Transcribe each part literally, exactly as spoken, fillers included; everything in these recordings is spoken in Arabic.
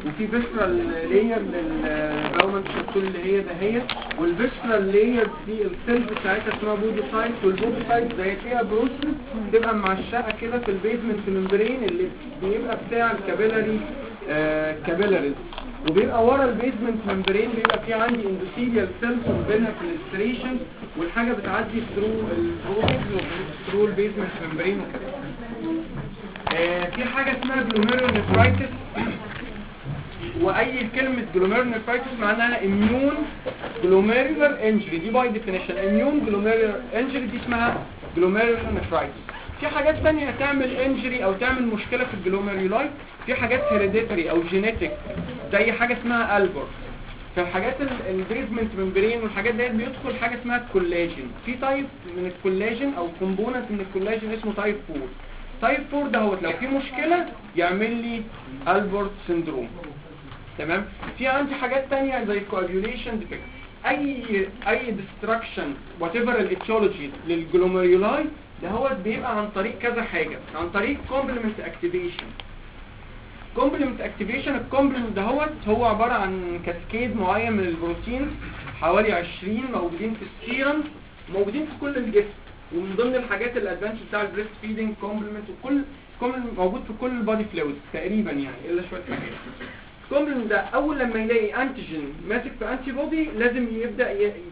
وفي فيسرال لاير للباومنت شابسول اللي هي دهيت، والفيسرال لاير دي السيلز بتاعتها اسمها بوديسايت، والبوديسايت زي فيها بروسس تبقى معشقه كده في البيزمنت ممبرين اللي بيبقى بتاع الكابيلاري آه كابيلاريز، وبيبقى ورا البيزمنت ممبرين بيبقى في عندي اندوثيليال سيلز وبينها فلستريشن، والحاجه بتعدي ثرو البروسس وثرو البيزمنت ممبرين وكده. آه في حاجه اسمها جلوميرولونيفرايتس، واي كلمه جلوميرولونيفرايتس معناها اميون جلوميرولار انجري، دي باي ديفينيشن اميون جلوميرولار انجري دي اسمها جلوميرولونيفرايتس. في حاجات ثانيه تعمل انجري او تعمل مشكله في الجلوميرولاي، في حاجات هيريديتري او جينيتك زي حاجه اسمها البور. في حاجات البيزمنت ممبرين والحاجات ديت بيدخل حاجه اسمها الكولاجين، في تايب من الكولاجين او كومبوننت من الكولاجين اسمه تايب فور. تايب فور دهوت لو في مشكله يعمل لي البورت سيندروم. تمام. في عندي حاجات ثانيه زي الكواجوليشن ديفكت، اي اي ديستراكشن وات ايفر الايتيولوجي للجلوميرولاي دهوت بيبقى عن طريق كذا حاجه، عن طريق كومبلمنت اكتيفيشن. كومبلمنت اكتيفيشن الكومبلمنت دهوت هو عباره عن كاسكيد معين من البروتينز حوالي عشرين موجودين في السيرم، موجودين في كل الجسم، ومن ضمن الحاجات الادفانس بتاع البريست فيدنج كومبلمنت، وكل كومبلمنت موجود في كل البودي فلويد تقريبا يعني الا شويه حاجات. الكومبلمنت ده اول لما يلاقي انتيجين ماسك في انتي بودي لازم يبدا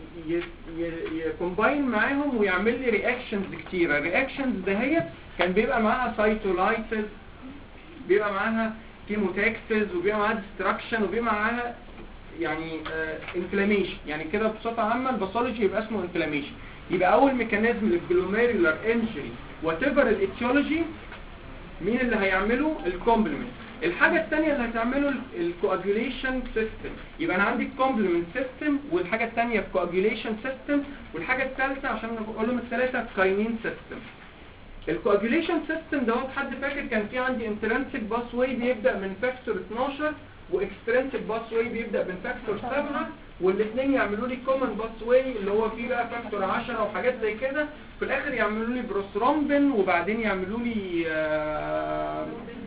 يكومباين معاهم ويعمل لي رياكشنز كتيره. الرياكشنز دهيت كان بيبقى معاها سايتولايسيس، بيبقى معاها كيموتاكسز، وبيبقى معاها ديستراكشن، وبيبقى معاها يعني انفلاميشن. يعني كده بصفه عامه الباثولوجي يبقى اسمه انفلاميشن. يبقى اول ميكانيزم للجلوميرولار انجري وات ايفر الايتيولوجي مين اللي هيعمله؟ الكومبلمنت. الحاجه الثانيه اللي هتعمله الكواجوليشن سيستم. يبقى انا عندي الكومبلمنت سيستم، والحاجه الثانيه الكواجوليشن سيستم، والحاجه الثالثه عشان نقول لهم الثلاثه الكاينين سيستم. الكواجوليشن سيستم ده حد فاكر كان في عندي انترنسيك باس واي بيبدا من فاكتور اتناشر، واكسترنسيك باس واي بيبدا من فاكتور سبعة، والاثنين يعملوا لي كومن باس واي اللي هو فيه بقى فاكتور عشرة وحاجات زي كده، في الاخر يعملوا لي بروسترومبين، وبعدين يعملوا لي آه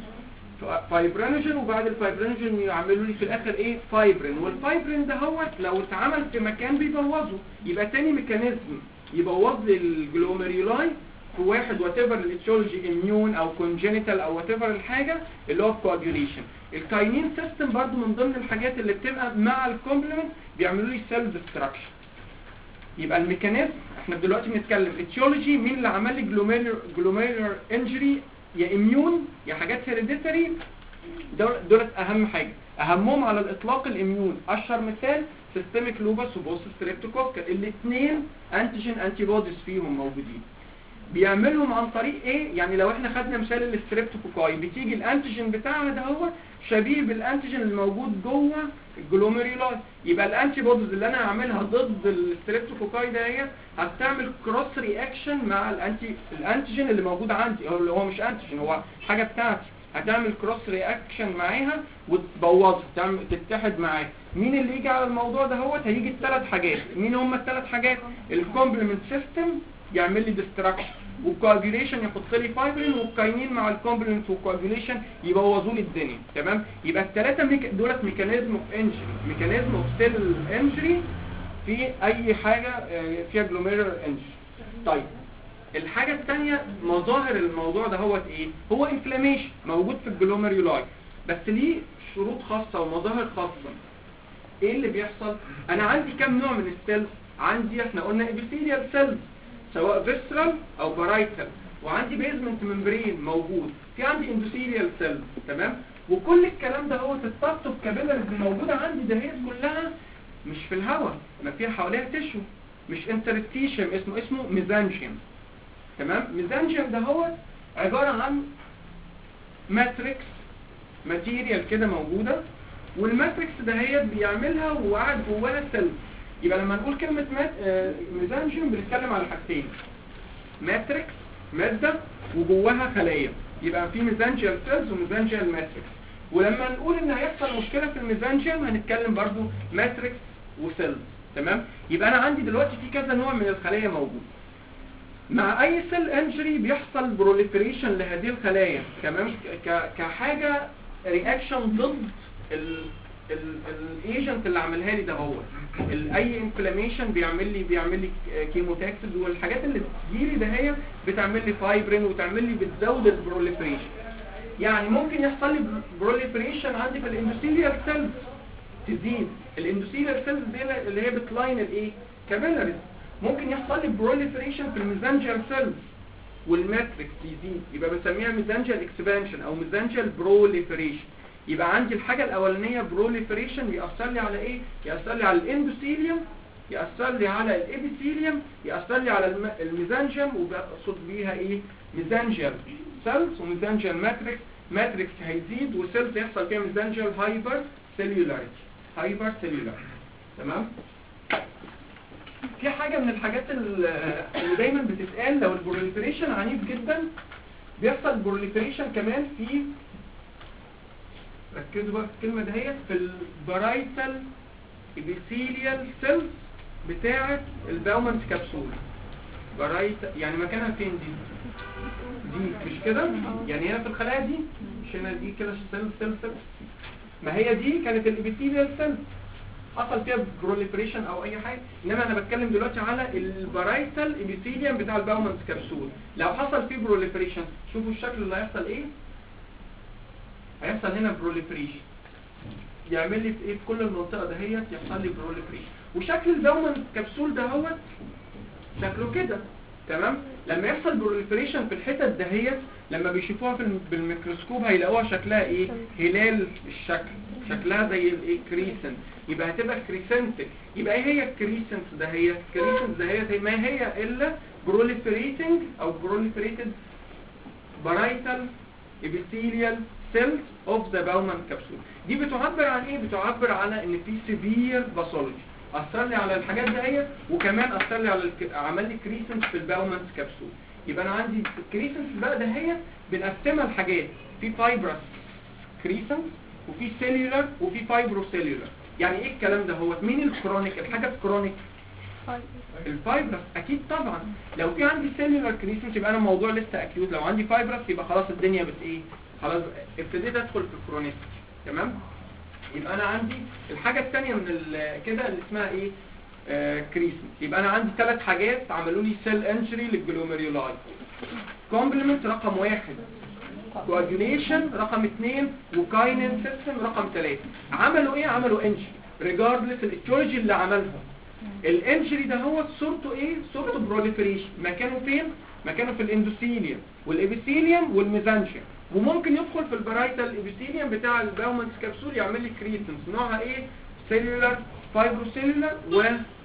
فايبرينوجين، وبعد الفايبرينوجين يعملوا لي في الاخر ايه؟ فايبرين. والفايبرين ده هو لو اتعمل في مكان بيبوظه. يبقى تاني ميكانيزم يبوظ لي الجلوميرولاي في واحد وات ايفر الايتيولوجي اميون او كونجينيتال او وات ايفر الحاجه اللي هو الكواجوليشن. الكاينين سيستم برضو من ضمن الحاجات اللي بتبقى مع الكومبلمنت بيعملوا لي سيل ديستراكشن. يبقى الميكانيزم احنا دلوقتي بنتكلم ايتيولوجي مين اللي عمل لي جلوميرولار انجري، يا اميون يا حاجات هيريديتري. دولت اهم حاجه، اهمهم على الاطلاق الاميون. اشهر مثال سيستميك لوبس وبوست ستريبتوكوكل، الاثنين انتيجين انتي بوديز فيهم موجودين. بيعملهم عن طريق ايه؟ يعني لو احنا خدنا مثال الستريبتوكوكاي بتيجي الانتيجين بتاعها ده هو شبيه بالانتيجين الموجود جوه الجلوميرولاي، يبقى الانتي بوديز اللي انا هعملها ضد الستريبتوكوكاي ده هي هتعمل كروس رياكشن مع الانتي الانتيجين اللي موجود عندي، او اللي هو مش انتيجين هو حاجه بتاعتي، هتعمل كروس رياكشن معاها وتبوظها، تعمل تتحد معاها. مين اللي يجي على الموضوع ده هو هيجي الثلاث حاجات. مين هم الثلاث حاجات؟ الكومبلمنت سيستم يعمل لي ديستراكشن، والكواجوليشن يحط لي فايبرين، والكاينين مع الكومبلمنت والكواجوليشن يبوظوا لي الدنيا. تمام. يبقى الثلاثه ميك... دولت ميكانيزم اوف انجري، ميكانيزم اوف سيل انجري في اي حاجه فيها جلوميرولار انجري. طيب الحاجه الثانيه مظاهر الموضوع ده هو ايه؟ هو انفلاميشن موجود في الجلوميرولاي، بس ليه شروط خاصه ومظاهر خاصه. ايه اللي بيحصل؟ انا عندي كام نوع من السيلز؟ عندي احنا قلنا ابيثيليال سيلز سواء فيسرال او بارايتال، وعندي بيزمنت ممبرين موجود، في عندي اندوثيليال سيلز. تمام. وكل الكلام ده هو التطف كابيلاريز الموجوده عندي ده هي كلها مش في الهواء، ما فيها حواليها تيشو، مش انترستيشن، اسمه اسمه ميزانجيوم. تمام. ميزانجيوم ده هو عباره عن ماتريكس ماتيريال كده موجوده، والماتريكس ده هي بيعملها وقاعد جواها سيلز. يبقى لما نقول كلمة ميزانجيوم بنتكلم على حاجتين، ماتريكس مادة وجواها خلايا، يبقى في ميزانجيال سيلز وميزانجيال ماتريكس. ولما نقول ان هيحصل مشكلة في الميزانجيوم هنتكلم برضو ماتريكس وسيلز. تمام. يبقى انا عندي دلوقتي في كذا نوع من الخلايا موجود. مع اي سيل انجري بيحصل بروليفريشن لهذه الخلايا، تمام، كحاجة رياكشن ضد الايجنت اللي عملها لي ده هو اي انفلاميشن بيعمل لي بيعمل لي كيموتاكسيس، والحاجات اللي بتجي لي ده هي بتعمل لي فايبرين وتعمل لي بتزود البروليفريشن. يعني ممكن يحصل لي بروليفريشن عندي في الاندوثيليال سيلز تزيد، الاندوثيليال سيلز دي اللي هي بتلاين الايه كابيلاريز. ممكن يحصل لي بروليفريشن في الميزانجيال سيلز والماتريكس يزيد، يبقى بنسميها ميزانجيال اكسبانشن او ميزانجيال بروليفريشن. يبقى عندي الحاجه الاولانيه بروليفريشن ياثر لي على ايه؟ ياثر لي على الاندوثيليوم، ياثر لي على الابيثيليوم، ياثر لي على الميزانجيوم، وبقصد بيها ايه؟ ميزانجيال سيلز وميزانجيال ماتريكس. ماتريكس هيزيد وسيلز يحصل فيها ميزانجيال هايبر سيلولاريتي، هايبر سيلولار. تمام؟ في حاجه من الحاجات اللي دايما بتتقال لو البروليفريشن عنيف جدا بيحصل بروليفريشن كمان في، ركزوا بقى في الكلمه دهيت، في البرايتال ابيثيليال سيلز بتاعه الباومنت كبسول. برايت يعني مكانها فين دي؟ دي مش كده؟ يعني هنا في الخلايا دي، مش هنا دي كده سيل سيل سيل، ما هي دي كانت الابيثيليال سيل حصل فيها بروليفريشن او اي حاجه، انما انا بتكلم دلوقتي على البرايتال ابيثيليوم بتاع الباومنت كبسول. لو حصل فيه بروليفريشن شوفوا الشكل اللي هيحصل ايه؟ هيحصل هنا بروليفريشن، يعمل لي في ايه؟ في كل المنطقه دهيت يحصل لي بروليفريشن. وشكل الباومنت كبسول دهوت شكله كده. تمام؟ لما يحصل بروليفريشن في الحتت دهيت لما بيشوفوها في بالميكروسكوب هيلاقوها شكلها ايه؟ هلال الشكل، شكلها زي الايه؟ كريسنت. يبقى هتبقى كريسنتك. يبقى ايه هي الكريسنت دهيت؟ الكريسنت دهيت ما هي الا بروليفريتنج او بروليفريتد برايتال epithelial cells of the Bowman capsule. دي بتعبر عن ايه؟ بتعبر على ان في سيفير باثولوجي اثر لي على الحاجات دهيت، وكمان اثر لي على الك... عمل لي كريسنس في الباومنت كبسول. يبقى انا عندي الكريسنس بقى دهيت بنقسمها لحاجات، في فايبرس كريسنس وفي سيلولار وفي فايبروسيلولار. يعني ايه الكلام ده؟ هو مين الكرونيك؟ الحاجه الكرونيك الفايبرس اكيد طبعا. لو في عندي سيلولار كريسنس يبقى انا الموضوع لسه اكيوت، لو عندي فايبرس يبقى خلاص الدنيا بت ايه؟ خلاص ابتديت ادخل في الكرونيك. تمام؟ يبقى انا عندي الحاجه الثانيه من كده اللي اسمها ايه؟ آه كريسنس. يبقى انا عندي ثلاث حاجات عملوا لي سيل انجري للجلوميرولاي. كومبلمنت رقم واحد، كواجوليشن رقم اثنين، وكاينين سيستم رقم ثلاثة. عملوا ايه؟ عملوا انجري ريجاردلس الايتيولوجي اللي عملها. الانجري ده هو صورته ايه؟ صورته بروليفريشن. مكانه فين؟ مكانه في الاندوثيليوم والابيثيليوم والميزانجيوم، وممكن يدخل في البرايتال ابيثيليوم بتاع الباومنت كبسول يعمل لي كريسنس. نوعها ايه؟ سيلولار فايبروسيلولار و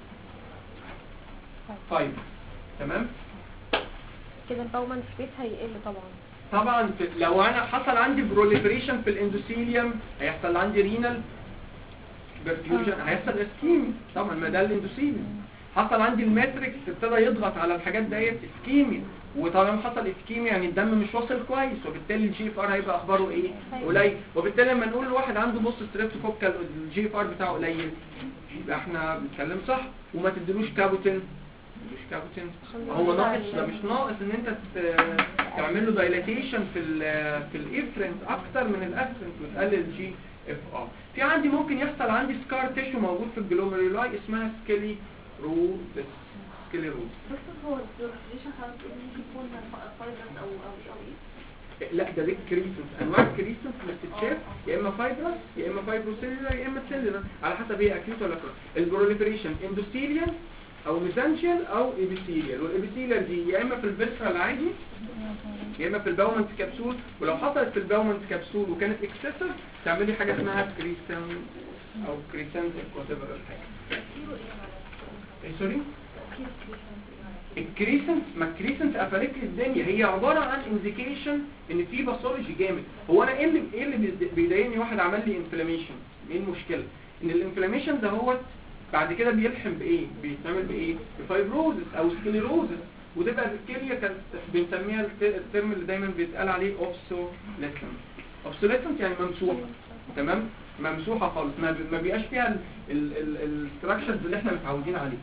فايبر. تمام؟ كده الباومنت سبيس هيقل طبعا. طبعا لو انا حصل عندي بروليفريشن في الاندوثيليوم هيحصل عندي رينال برفيوجن، هيحصل اسكيمي طبعا، ما ده الاندوثيليوم. حصل عندي الماتريكس ابتدى يضغط على الحاجات ديت اسكيمي، وطالما حصل اسكيمي يعني الدم مش واصل كويس، وبالتالي الجي اف ار هيبقى اخباره ايه؟ قليل. وبالتالي لما نقول لواحد عنده نص ستريبتوكوكال الجي اف ار بتاعه قليل يبقى احنا بنتكلم صح. وما تديلوش كابوتين، مش كابوتين هو ناقص، ده مش ناقص ان انت تعمل له دايلاتيشن في ال في الافرنت اكتر من الافرنت وتقلل الجي اف ار. في عندي ممكن يحصل عندي سكار تيشو موجود في الجلوميرولاي اسمها سكيلي روز. سكيلي روز هو البروليفريشن خلاص ممكن يكون فايبرس او او ايه؟ لا ده دي كريسنس. انواع الكريسنس اللي بتتشاف يا اما فايبرس يا اما فايبروسيلولار يا اما سيلولار على حسب هي اكيوت ولا كرونيك. البروليفريشن اندوثيليال او ميزانجيال او ابيثيليال، والابيثيليال دي يا اما في الفيسرال العادي يا اما في الباومنت كبسول، ولو حصلت في الباومنت كبسول وكانت اكسسيف تعمل لي حاجه اسمها كريسن او كريسنتك وات ايفر الحاجه. ايه سوري؟ الكريسنت، ما الكريسنت قفلت لي الدنيا، هي عباره عن انديكيشن ان في باثولوجي جامد. هو انا ايه اللي ايه اللي بيضايقني؟ واحد عمل لي انفلاميشن، ايه المشكله؟ ان الانفلاميشن ده هو بعد كده بيلحم بايه؟ بيتعمل بايه؟ بفايبروزس او سكليروزس، وتبقى الكليه كانت بنسميها الترم اللي دايما بيتقال عليه اوبسوليسنت. اوبسوليسنت يعني ممسوحه. تمام؟ ممسوحه خالص، ما بيبقاش فيها الستراكشرز اللي احنا متعودين عليه.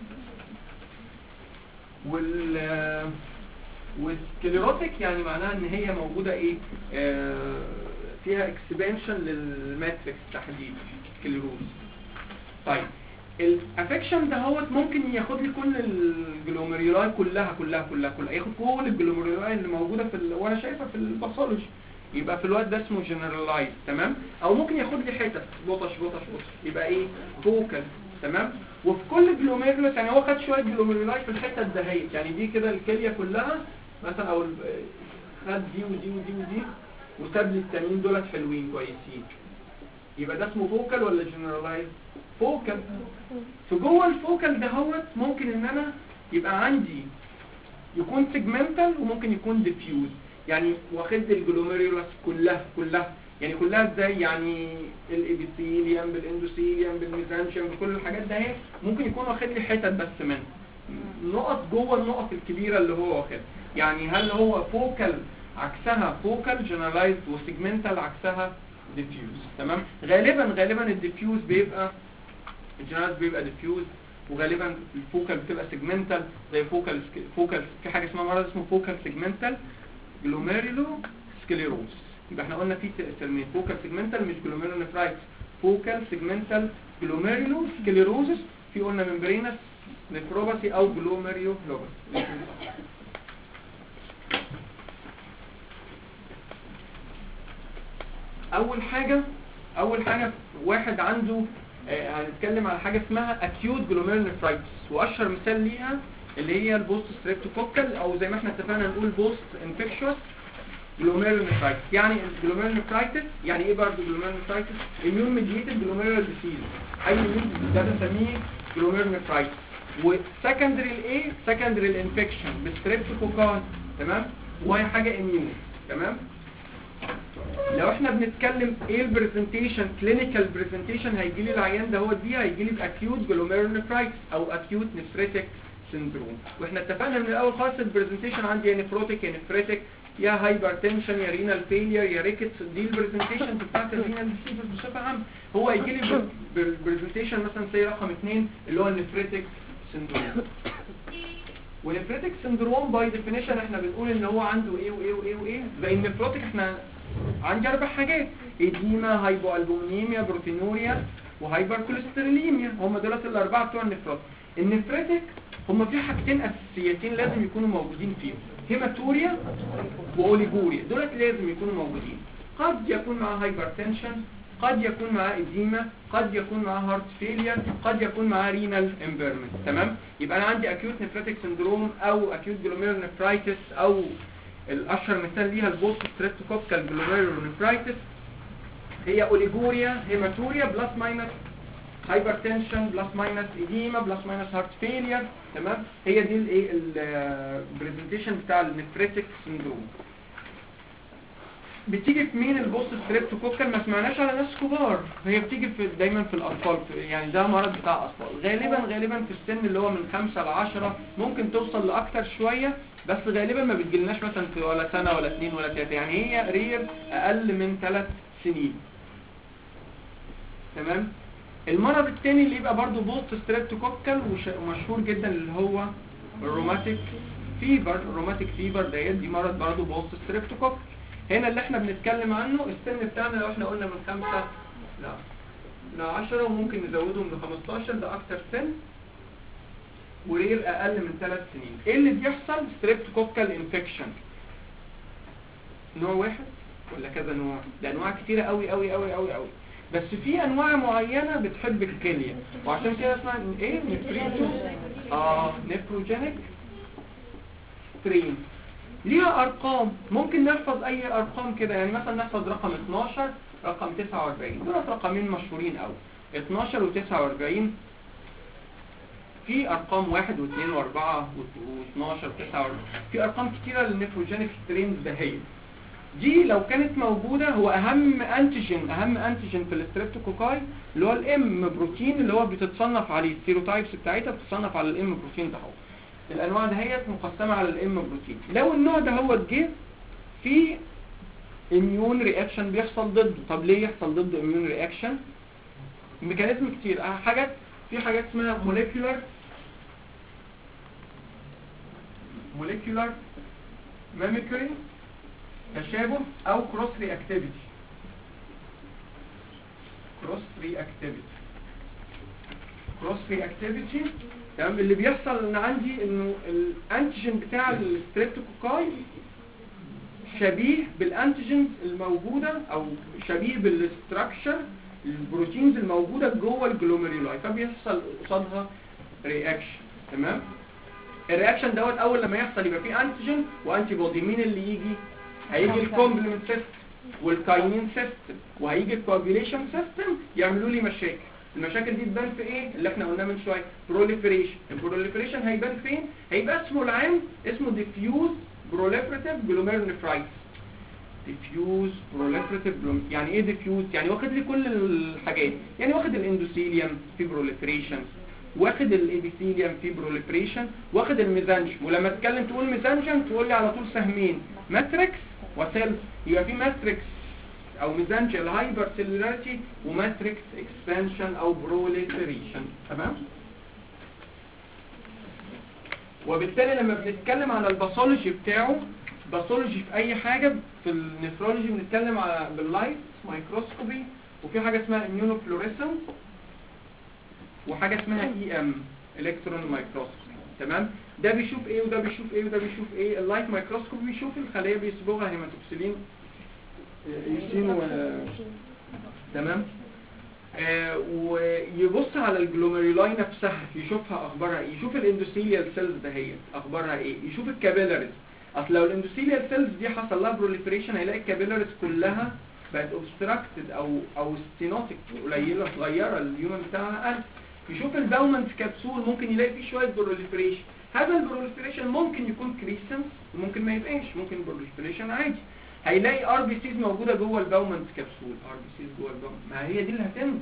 وال والسكليروتيك يعني معناها ان هي موجوده ايه؟ آه فيها اكسبانشن للماتريكس تحديدا سكليروز. طيب الافكشن ده هو ممكن ياخد لي كل الجلوميرولاي كلها كلها كلها كلها ياخد كل الجلوميرولاي اللي موجوده في ال... وانا شايفها في الباثولوجي، يبقى في الوقت ده اسمه جنرالايز. تمام. او ممكن ياخد لي حتت بطش بطش بطش يبقى ايه فوكال. تمام. وفي كل جلوميرولس يعني هو خد شويه جلوميرولاي في الحته دهيت، يعني دي كده الكليه كلها مثلا، او خد دي ودي ودي ودي وساب لي التانيين دولت حلوين كويسين، يبقى ده اسمه فوكال ولا جنرالايز؟ فوكال. في جوه الفوكال دهوت ممكن ان انا يبقى عندي يكون سيجمنتال وممكن يكون ديفيوز، يعني واخد الجلوميرولس كلها كلها يعني كلها ازاي؟ يعني الابيثيليوم بالاندوثيليوم بالميزانشيوم بكل الحاجات ده اهي ممكن يكون واخد لي حتت بس منها نقط جوه النقط الكبيره اللي هو واخدها. يعني هل هو فوكال عكسها فوكال جنرالايز وسيجمنتال عكسها ديفيوز؟ تمام. غالبا غالبا الديفيوز بيبقى الجنرالايز بيبقى ديفيوز، وغالبا الفوكال بتبقى سيجمنتال زي فوكال فوكال في حاجه اسمها مرض اسمه فوكال سيجمنتال جلوميرولو سكليروز. يبقى احنا قلنا في ترمين فوكال سيجمنتال مش جلوميرولونيفرايتس، فوكال سيجمنتال جلوميرولو سكليروزس، في قلنا ممبرينس نفروباثي او جلوميريولوباثي. اول حاجه اول حاجه واحد عنده آه هنتكلم على حاجه اسمها acute glomerulonephritis، واشهر مثال ليها اللي هي البوست ستريبتوكوكال، او زي ما احنا اتفقنا نقول بوست انفكشوس glomerulonephritis. يعني glomerulonephritis يعني ايه برضه glomerulonephritis؟ immune mediated glomerular disease، اي immune ده بنسميه glomerulonephritis. وسكندري الايه سكندري الانفكشن بالستريبتوكوكال. تمام. وهي حاجه immune. تمام. لو احنا بنتكلم ايه البرزنتيشن كلينيكال برزنتيشن هيجي لي العيان ده هو دي هيجي لي باكيوت جلوميرولونيفرايتس او اكيوت نفريتك سيندروم. واحنا اتفقنا من الاول خالص البرزنتيشن عندي يا نفروتيك يا نفريتك يا هايبرتنشن يا رينال فيلير يا ريكتس، دي البرزنتيشن بتاعت الرينال ديسيز بصفه عامه. هو هيجي لي بالبرزنتيشن مثلا زي رقم اثنين اللي هو النفريتك سيندروم. ونفريتك سيندروم باي ديفينيشن احنا بنقول ان هو عنده ايه وايه وايه وايه. زي النفروتيك احنا عندي اربع حاجات: اديما، هايبوالبوميميا، بروتينوريا، وهايبر كوليستروليميا. هم دولت الاربعه بتوع النفروتيك. النفريتك هم في حاجتين اساسيتين لازم يكونوا موجودين فيهم: هيماتوريا واوليجوريا. دولت لازم يكونوا موجودين. قد يكون معاه هايبرتنشن، قد يكون معاه اديما، قد يكون معاه هارت فيلير، قد يكون معاه رينال امبيرمنت. تمام. يبقى انا عندي اكيوت نفريتك سندروم او اكيوت جلوميرولونيفرايتس، او الاشهر مثال ليها البوست ستريبتوكوكال جلوميرولونيفرايتس، هي اوليجوريا هيماتوريا بلس ماينس هايبرتنشن بلس ماينس اديما بلس ماينس هارت فيلير. تمام. هي دي الايه البرزنتيشن بتاع النفريتك سندروم. بتيجي في مين البوست ستريبتوكوكال؟ ما سمعناش على ناس كبار، هي بتيجي في دايما في الاطفال، يعني ده مرض بتاع اطفال غالبا غالبا في السن اللي هو من خمسة ل عشرة، ممكن توصل لاكتر شويه، بس غالبا ما بتجيلناش مثلا في ولا سنه ولا اثنين ولا ثلاثه، يعني هي رير اقل من ثلاث سنين. تمام. المرض الثاني اللي يبقى برضو بوست ستريبتوكوكال ومشهور جدا اللي هو الروماتيك فيبر. الروماتيك فيبر ديت دي مرض برضو بوست ستريبتوكوكال. هنا اللي احنا بنتكلم عنه السن بتاعنا لو احنا قلنا من خمسة لا ل عشرة، وممكن نزودهم ل خمستاشر، ده اكتر سن، ورير اقل من ثلاث سنين. ايه اللي بيحصل؟ ستريبتوكوكال انفكشن نوع واحد ولا كذا نوع؟ ده انواع كتيره قوي قوي قوي قوي قوي، بس في انواع معينه بتحب الكليه، وعشان كده اسمها ايه نفريتو اه نفروجينيك سترين. ليها ارقام ممكن نحفظ اي ارقام كده، يعني مثلا نحفظ رقم اتناشر رقم تسعة واربعين، دول رقمين مشهورين قوي، اتناشر وتسعة واربعين. في ارقام واحد واثنين واربعة واثناشر وتسعة واربعين، في ارقام كتيره للنفروجينيك سترينز دهيت. دي لو كانت موجوده، هو اهم انتيجين اهم انتيجين في الستريبتوكوكاي اللي هو الام بروتين، اللي هو بتتصنف عليه السيروتايبس بتاعتها بتتصنف على الام بروتين ده. هو الانواع دهيت مقسمه على الام بروتين. لو النوع ده هو جه في اميون رياكشن بيحصل ضده. طب ليه يحصل ضده اميون رياكشن؟ ميكانيزم كتير. حاجات في حاجات اسمها موليكيولار موليكيولار ميميكري، تشابه او كروس رياكتيفيتي. كروس رياكتيفيتي. كروس رياكتيفيتي تمام. اللي بيحصل ان عندي انه الانتيجين بتاع الستريبتوكوكاي شبيه بالانتيجينز الموجوده او شبيه بالاستراكشر البروتينز الموجوده جوه الجلوميرولاي، فبيحصل قصادها رياكشن. تمام. الرياكشن دوت اول لما يحصل يبقى فيه انتيجين وانتي بودي. مين اللي يجي؟ هيجي الكومبلمنت سيستم والكاينين سيستم وهيجي الكوagulation سيستم يعملوا لي مشاكل. المشاكل دي تبان في ايه اللي احنا قلناه من شويه؟ بروليفريشن. البروليفريشن هيبان فين؟ هيبقى اسمه العام اسمه ديفيوز بروليفريتيف جلوميرولونيفرايتس. ديفيوز بروليفريتيف يعني ايه ديفيوز؟ يعني واخد لي كل الحاجات، يعني واخد الاندوثيليوم في بروليفريشن، واخد الابيثيليوم في بروليفريشن، واخد الميزانجيوم. ولما تتكلم تقول ميزانجيوم تقول لي على طول سهمين ماتريكس وسيلز. يبقى في ماتريكس او ميزانجيال هايبر سيلولاريتي وماتريكس اكسبانشن او بروليفريشن. تمام. وبالتالي لما بنتكلم على الباثولوجي بتاعه، باثولوجي في اي حاجه في النفرولوجي بنتكلم على باللايت مايكروسكوبي، وفي حاجه اسمها اميونوفلوريسنس، وحاجه اسمها اي ام الكترون مايكروسكوبي. تمام. ده بيشوف ايه وده بيشوف ايه وده بيشوف ايه. اللايت مايكروسكوبي بيشوف الخليه بيصبغها هيماتوكسيلين يوسين و... تمام. آه ويبص على الجلوميرولاي نفسها يشوفها اخبارها ايه، يشوف الاندوثيليال سيلز دهيت اخبارها ايه، يشوف الكابيلاريز. اصل لو الاندوثيليال سيلز دي حصل لها بروليفريشن هيلاقي الكابيلاريز كلها بقت اوبستراكتد او او ستينوتيك قليله صغيره، اليومن بتاعها قل. يشوف الباومنت كبسول ممكن يلاقي فيه شويه بروليفريشن. هذا البروليفريشن ممكن يكون كريسنس وممكن ما يبقاش، ممكن بروليفريشن عادي. هيلاقي ار بي سيز موجوده جوه الباومنت كبسول، ار بي سيز جوه الباومنت، ما هي دي اللي هتنزل.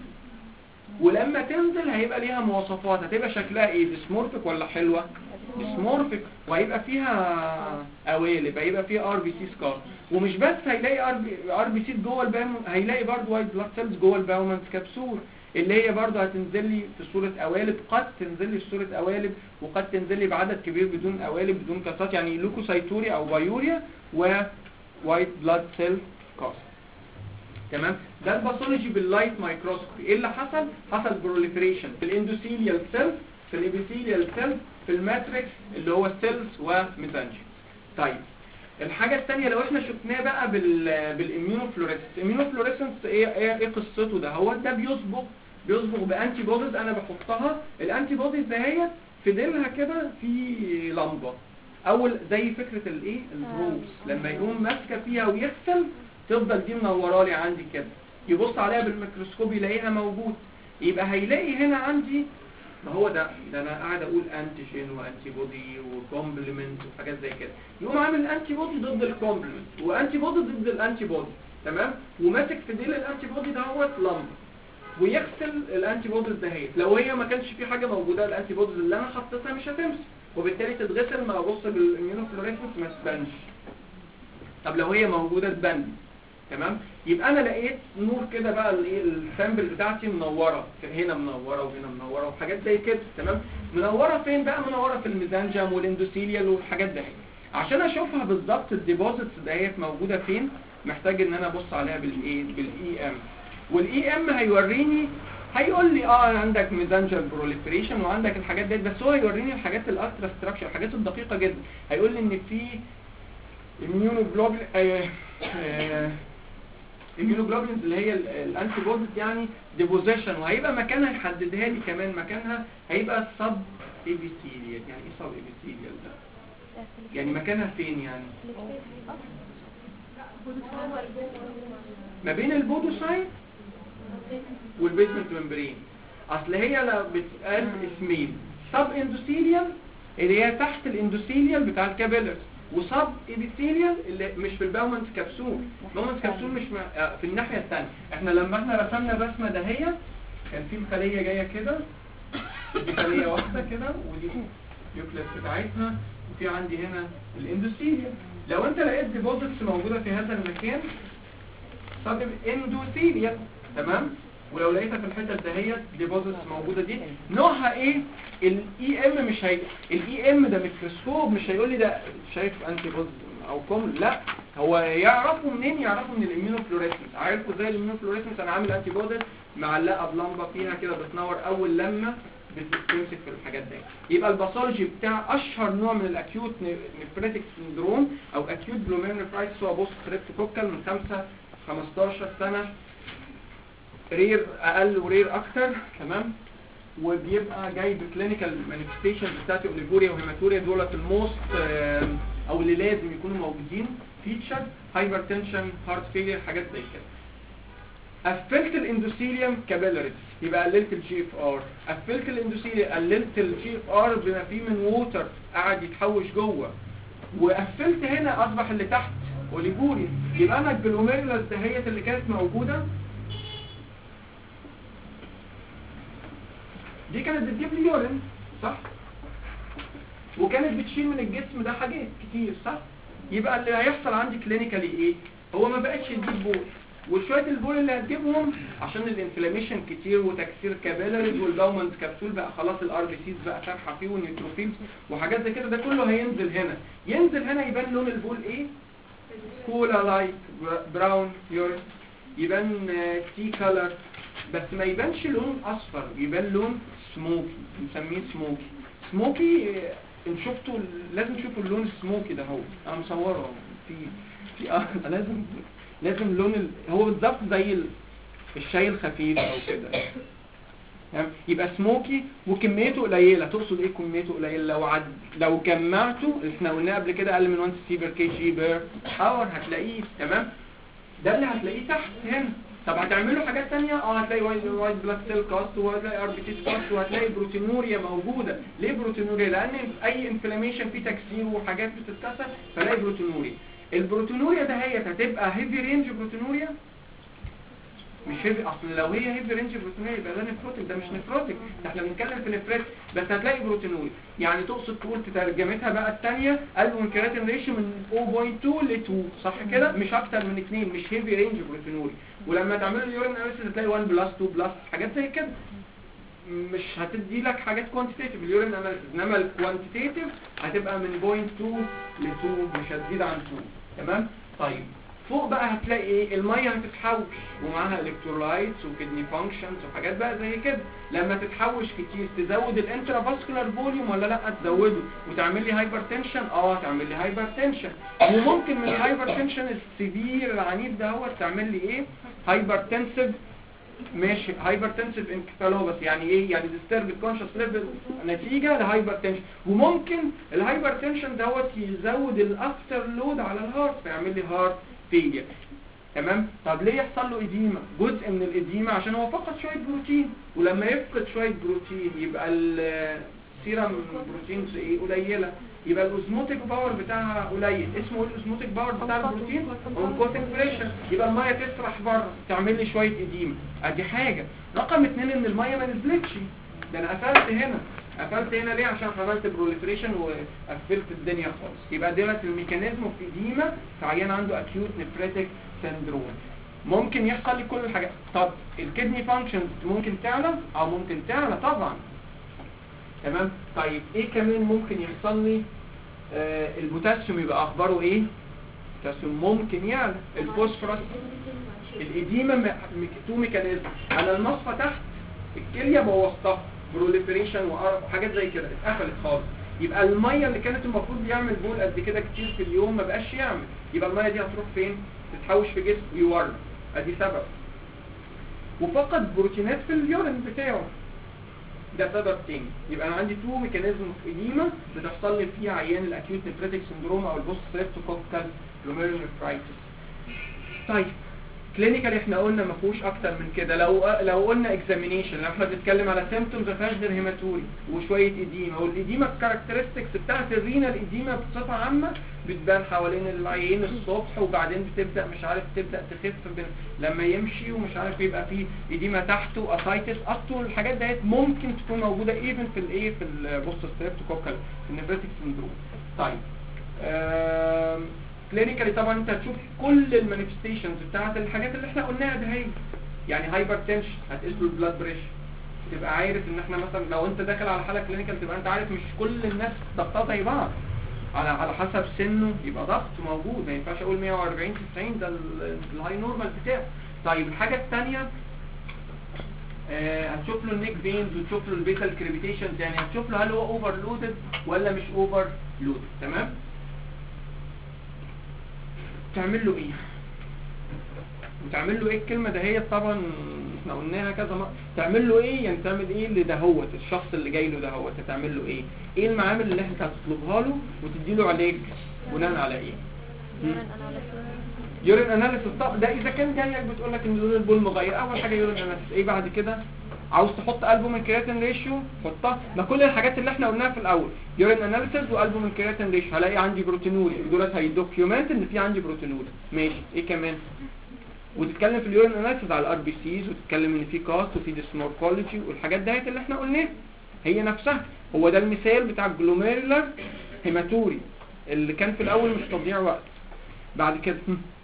ولما تنزل هيبقى ليها مواصفات، هتبقى شكلها ايه؟ ديسمورفيك ولا حلوه؟ ديسمورفيك. وهيبقى فيها قوالب، هيبقى فيها ار بي سي سكار. ومش بس هيلاقي ار بي ار بي سي جوه الباومنت، هيلاقي برضه وايت بلاد سيلز جوه الباومنت كبسول اللي هي برضه هتنزل لي في صوره قوالب، قد تنزل لي في صوره قوالب وقد تنزل لي بعدد كبير بدون قوالب بدون كاسات، يعني لوكوسايتوريا او بايوريا و وايت بلاد سيل كاست. تمام. ده الباثولوجي باللايت مايكروسكوبي. ايه اللي حصل؟ حصل بروليفريشن في الاندوثيليال سيلز، في الابيثيليال سيلز، في الماتريكس اللي هو سيلز وميزانجيوم. طيب الحاجه الثانيه لو احنا شفناه بقى بال بالاميونوفلوريسنس. الاميونوفلوريسنس ايه ايه, إيه قصته؟ ده هو ده بيصبغ بيصبغ بانتي بوديز انا بحطها. الانتي بوديز دهيت في ديلها كده في لمبه، اول زي فكره الايه الدروبس، لما يقوم ماسكه فيها ويغسل تفضل دي منوره لي عندي كده، يبص عليها بالميكروسكوب يلاقيها موجود. يبقى هيلاقي هنا عندي ما هو ده ده انا قاعد اقول انتيجين وانتي بودي وكومبلمنت وحاجات زي كده، يقوم عامل انتي بودي ضد الكومبلمنت وانتي بودي ضد الانتي بودي. تمام. وماسك في ديل الانتي بودي دهوت لمبه ويغسل الانتي بوديز دهيت. لو هي ما كانش في حاجه موجوده الانتي بوديز اللي انا حطيتها مش هتمسك، وبالتالي تتغسل ما ابص بالاميونوفلوريسنس ما تبانش. طب لو هي موجوده تبان. تمام. يبقى انا لقيت نور كده بقى الايه السامبل بتاعتي منوره، هنا منوره وهنا منوره وحاجات زي كده. تمام. منوره فين بقى؟ منوره في الميزانجيوم والاندوثيليال والحاجات دي. عشان اشوفها بالظبط الديبوزيتس ديت موجوده فين محتاج ان انا ابص عليها بالايه بالاي ام. والاي ام هيوريني هيقول لي اه عندك ميزانجيال بروليفريشن وعندك الحاجات ديت، بس هو هيوريني الحاجات الاكسترا ستراكشر، الحاجات الدقيقه جدا. هيقول لي ان في immunoglobulin آه آه immunoglobulins اللي هي الانتي بوديز يعني ديبوزيشن، وهيبقى مكانها يحددها لي كمان مكانها هيبقى سب ايبيثيليال. يعني ايه سب ايبيثيليال ده؟ يعني مكانها فين يعني؟ ما بين البودوسايت والبيزمنت ممبرين. اصل هي لو بتقال اسمين، سب اندوثيليال اللي هي تحت الاندوثيليال بتاع الكابيلرز، وصب ايبيثيليال اللي مش في الباومنت كبسول. الباومنت كبسول مش م... في الناحيه الثانيه. احنا لما احنا رسمنا الرسمه دهيه كان في خليه جايه كده، دي خليه واحده كده ودي النيوكليس بتاعتها، وفي عندي هنا الاندوثيليال. لو انت لقيت ديبوزيتس موجوده في هذا المكان صب اندوثيليال. تمام. ولو لقيتها في الحته دهيت ديبوزيتس موجوده دي نوعها ايه؟ الاي ام مش هي الاي ام ده ميكروسكوب مش هيقول لي ده شايف انتي بوديز او كوم، لا هو يعرفوا منين؟ يعرفوا من الاميونوفلوريسنس. عارفوا زي الاميونوفلوريسنس انا عامل انتي بوديز معلقه بلمبه فيها كده بتنور اول لما بتمسك في الحاجات دي. يبقى الباثولوجي بتاع اشهر نوع من الاكيوت نفريتك سندروم او اكيوت جلوميرولونيفرايتس هو بوست ستريبتوكوكال من خمسة خمستاشر سنه، رير اقل ورير اكتر. تمام. وبيبقى جاي بكلينيكال مانيفستيشنز بتاعت اوليجوريا وهيماتوريا دولت الموست او اللي لازم يكونوا موجودين. فيتشر هايبرتنشن، هارت فيلير، حاجات زي كده. قفلت الاندوثيليوم كابيلاريز يبقى قللت الجي اف ار. قفلت الاندوثيليوم قللت الجي اف ار بما فيه من ووتر قاعد يتحوش جوه. وقفلت هنا اصبح اللي تحت اوليجوريا. يبقى انا الجلوميرولس دهيت اللي كانت موجوده دي كانت بتجيب لي يورين صح، وكانت بتشيل من الجسم ده حاجات كتير صح. يبقى اللي هيحصل عندي كلينيكالي ايه؟ هو ما بقتش تجيب بول، وشويه البول اللي هتجيبهم عشان الانفلاميشن كتير وتكسير كابيلاريز والباومنز كبسول بقى خلاص الار بي سيز بقى فاتحه فيه والنيوتروفيلز وحاجات زي كده، ده كله هينزل هنا. ينزل هنا يبان لون البول ايه؟ كولا لايك براون يورين، يبان تي كلر، بس ما يبانش لون اصفر، يبان لون سموكي، بنسميه سموكي. سموكي ان شفتوا لازم تشوفوا اللون السموكي ده، هو انا مصوره في في اه لازم لازم لون ال... هو بالظبط زي ال... الشاي الخفيف او كده. تمام. يبقى سموكي وكميته قليله. تقصد ايه كميته قليله؟ لو عد... لو جمعته احنا قلنا قبل كده اقل من واحد سي بير كي جي بير اور هتلاقيه. تمام. ده اللي هتلاقيه تحت هنا. طب هتعملوا حاجات تانية؟ اه هتلاقي وايت وايت بلاد سيل كاست، وهتلاقي ار بي تي كاست، وهتلاقي بروتينوريا موجوده. ليه بروتينوريا؟ لان اي انفلاميشن فيه تكسير وحاجات بتتكسر فلاقي بروتينوريا. البروتينوريا ده هي هتبقى هيفي رينج بروتينوريا مش هيفي. اصل لو هي هيفي رينج بروتينوريا يبقى ده نفروتيك، ده مش نفروتيك، ده احنا بنتكلم في نفريت. بس هتلاقي بروتينوريا. يعني تقصد تقول ترجمتها بقى الثانيه البوم كيراتين ريشيو من صفر فاصلة اتنين ل اتنين صح كده، مش اكتر من اتنين، مش هيفي رينج بروتينوريا. ولما تعملوا اليورين اناليسيس هتلاقي واحد بلس اتنين بلس حاجات زي كده، مش هتدي لك حاجات كوانتيتيف اليورين اناليسيس، انما الكوانتيتيف هتبقى من صفر فاصلة اتنين ل اتنين، مش هتزيد عن اتنين. تمام. طيب فوق بقى هتلاقي ايه؟ الميه هتتحوش ومعاها الكترولايتس وكدني فانكشنز وحاجات بقى زي كده. لما تتحوش كتير تزود الانترافاسكولار فوليوم ولا لا؟ تزوده وتعمل لي هايبرتنشن. اه تعمل لي هايبرتنشن. وممكن من الهايبرتنشن السيفير العنيف ده هو تعمل لي ايه؟ هايبرتنسيف. ماشي. هايبرتنسيف انكفالوباث يعني ايه؟ يعني ديسترب كونشس ليفل نتيجه لهايبرتنشن. وممكن الهايبرتنشن دوت يزود الافتر لود على الهارت فيعمل لي هارت فيلير. تمام. طب ليه يحصل له اديمه؟ جزء من الاديمه عشان هو فقد شويه بروتين، ولما يفقد شويه بروتين يبقى السيرم بروتينز ايه؟ قليله، يبقى الاوزموتيك باور بتاعها قليل. اسمه ايه الاوزموتيك باور بتاع البروتين؟ اونكوتنج بريشر. يبقى الميه تسرح بره تعمل لي شويه اديمه. ادي حاجه. رقم اتنين ان الميه ما نزلتش، ده انا قفلت هنا. قفلت هنا ليه؟ عشان عملت بروليفريشن وقفلت الدنيا خالص. يبقى ديت الميكانيزم في اديمه في عيان عنده اكيوت نفريتك سندروم. ممكن يحصل لي كل الحاجات. طب الكدني فانكشنز ممكن تعلى او ممكن تعلى طبعا. تمام. طيب ايه كمان ممكن يحصل لي؟ آه البوتاسيوم يبقى اخباره ايه؟ البوتاسيوم ممكن يعلى. الفوسفورس. الاديمه تو ميكانيزم. انا المصفى تحت الكليه بوظتها بروليفريشن وحاجات زي كده اتقفلت خالص. يبقى الميه اللي كانت المفروض يعمل بول قد كده كتير في اليوم ما بقاش يعمل. يبقى الميه دي هتروح فين؟ تتحوش في جسم ويورم. ادي سبب. وفقد بروتينات في اليورين بتاعه، ده سبب تاني. يبقى انا عندي تو ميكانيزم في اديمه بتحصل لي فيها عيان الاكيوت نفريتك سندروم او البوست ستريبتوكوكال جلوميرولونيفرايتس. طيب كلينيكال احنا قلنا ما فيهوش اكتر من كده. لو لو قلنا اكزامينيشن لو احنا بنتكلم على سيمبتومز ما فيهاش غير هيماتوري وشويه اديمه. والاديمه الكاركترستكس بتاعت الرينال اديمه بصفه عامه بتبان حوالين العين الصبح، وبعدين بتبدا مش عارف تبدا تخف لما يمشي، ومش عارف يبقى فيه اديمه تحته اسايتس اصله. الحاجات ديت ممكن تكون موجوده ايفن في الايه في البوست ستريبتوكوكال في النفريتك سندروم. طيب كلينيكالي طبعا انت هتشوف كل المانيفستيشنز بتاعت الحاجات اللي احنا قلناها ده هي. يعني هايبرتنشن هتقيس له البلاد بريشر، تبقى عارف ان احنا مثلا لو انت داخل على حاله كلينيكال تبقى انت عارف مش كل الناس ضغطها زي بعض، على على حسب سنه يبقى ضغط موجود. ما ينفعش اقول مية واربعين تسعين ده الهاي نورمال بتاعه. طيب الحاجه الثانيه آه هتشوف له النيك فينز وتشوف له البيتال كريبيتيشنز، يعني هتشوف له هل هو اوفرلودد ولا مش اوفرلودد. تمام. تعمل له ايه وتعمل له ايه الكلمه ده هي طبعا احنا قلناها كذا مره. تعمل له ايه يعني تعمل ايه لدهوت الشخص اللي جاي له دهوت، هتعمل له ايه؟ ايه المعامل اللي انت هتطلبها له وتدي له علاج بناء على ايه؟ يورين اناليسيس. طب ده اذا كان جايك بتقول لك ان لون البول مغير، اول حاجه يورين اناليسيس. ايه بعد كده؟ عاوز تحط البومين كرياتين ريشيو حطها. ما كل الحاجات اللي احنا قلناها في الاول يورين اناليسيس والبومين كرياتين ريشيو، هلاقي عندي بروتينوريا، دولت هيدوكيومنت ان في عندي بروتينوريا. ماشي. ايه كمان؟ وتتكلم في اليورين اناليسيس على الار بي سيز، وتتكلم ان في كاست وفي ديسمورفولوجي والحاجات ديت اللي احنا قلناها هي نفسها. هو ده المثال بتاع الجلوميرولار هيماتوري اللي كان في الاول مش تضييع وقت. بعد كده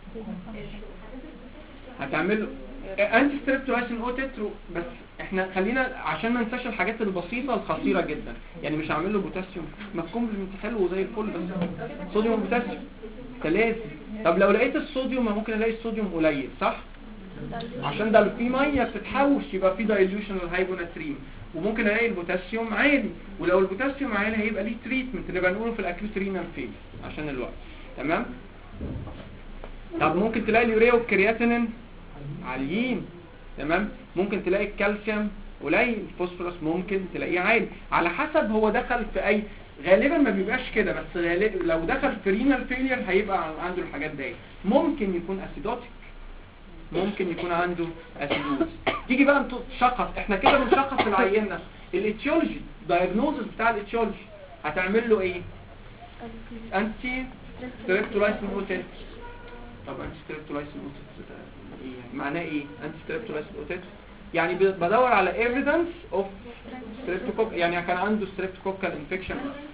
هتعمل له انتي ستريبتولايسين او تترو. بس احنا خلينا عشان ما ننساش الحاجات البسيطه الخطيره جدا، يعني مش هعمل له بوتاسيوم مفهوم بالمنت حلو وزي الفل، بس صوديوم وبوتاسيوم ثلاثه. طب لو لقيت الصوديوم ممكن الاقي الصوديوم قليل صح؟ عشان ده في ميه بتتحوش يبقى في دايلوشن الهايبوناتريم، وممكن الاقي البوتاسيوم عالي، ولو البوتاسيوم عالي هيبقى ليه تريتمنت اللي بنقوله في الاكيوت رينال فيل عشان الوقت. تمام. طب ممكن تلاقي اليوريا والكرياتينين عاليين. تمام. ممكن تلاقي الكالسيوم قليل، الفوسفورس ممكن تلاقيه عالي، على حسب هو دخل في اي. غالبا ما بيبقاش كده، بس غالبا لو دخل في رينال فيلير هيبقى عنده الحاجات دي. ممكن يكون اسيدوتيك، ممكن يكون عنده اسيدوز. تيجي بقى تشخص، احنا كده بنشخص العيان نفسه. الاتيولوجي دايجنوزس بتاع الاتيولوجي هتعمل له ايه؟ انتي ستريبتولايسين اوتيت. طب انتي ستريبتولايسين اوتيت ايه يعني؟ معناه ايه انتي ستريبتولايسين اوتيت؟ يعني بدور على evidence of streptococcus، يعني كان عنده streptococcal infection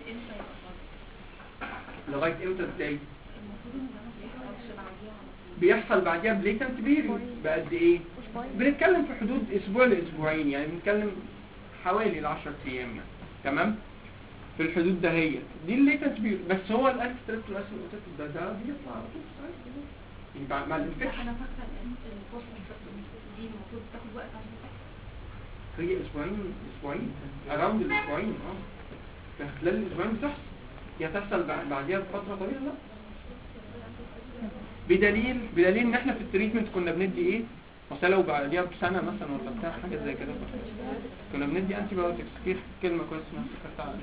لغايه امتى ازاي؟ بيحصل بعديها بليتنت بيريود بقد ايه؟ بنتكلم في حدود اسبوع لاسبوعين، يعني بنتكلم حوالي العشر ايام يعني. تمام. في الحدود ده هي دي الليتنت بيريود. بس هو الانتي ستريبتولايسين اوتيت ده ده بيطلع على طول يعني مع الانفكشن. انا فاكره ان الفرصه دي المفروض تاخد وقت عشان هي اسبوعين اسبوعين اراوند الاسبوعين اه في خلال الاسبوعين بتحصل، يا تحصل بعديها بفتره طويله. لا بدليل بدليل ان احنا في التريتمنت كنا بندي ايه؟ مثلا لو بعديها بسنه مثلا ولا بتاع حاجه زي كده كنا بندي انتي بايوتكس. في كلمه كويسه اسمها سكرتها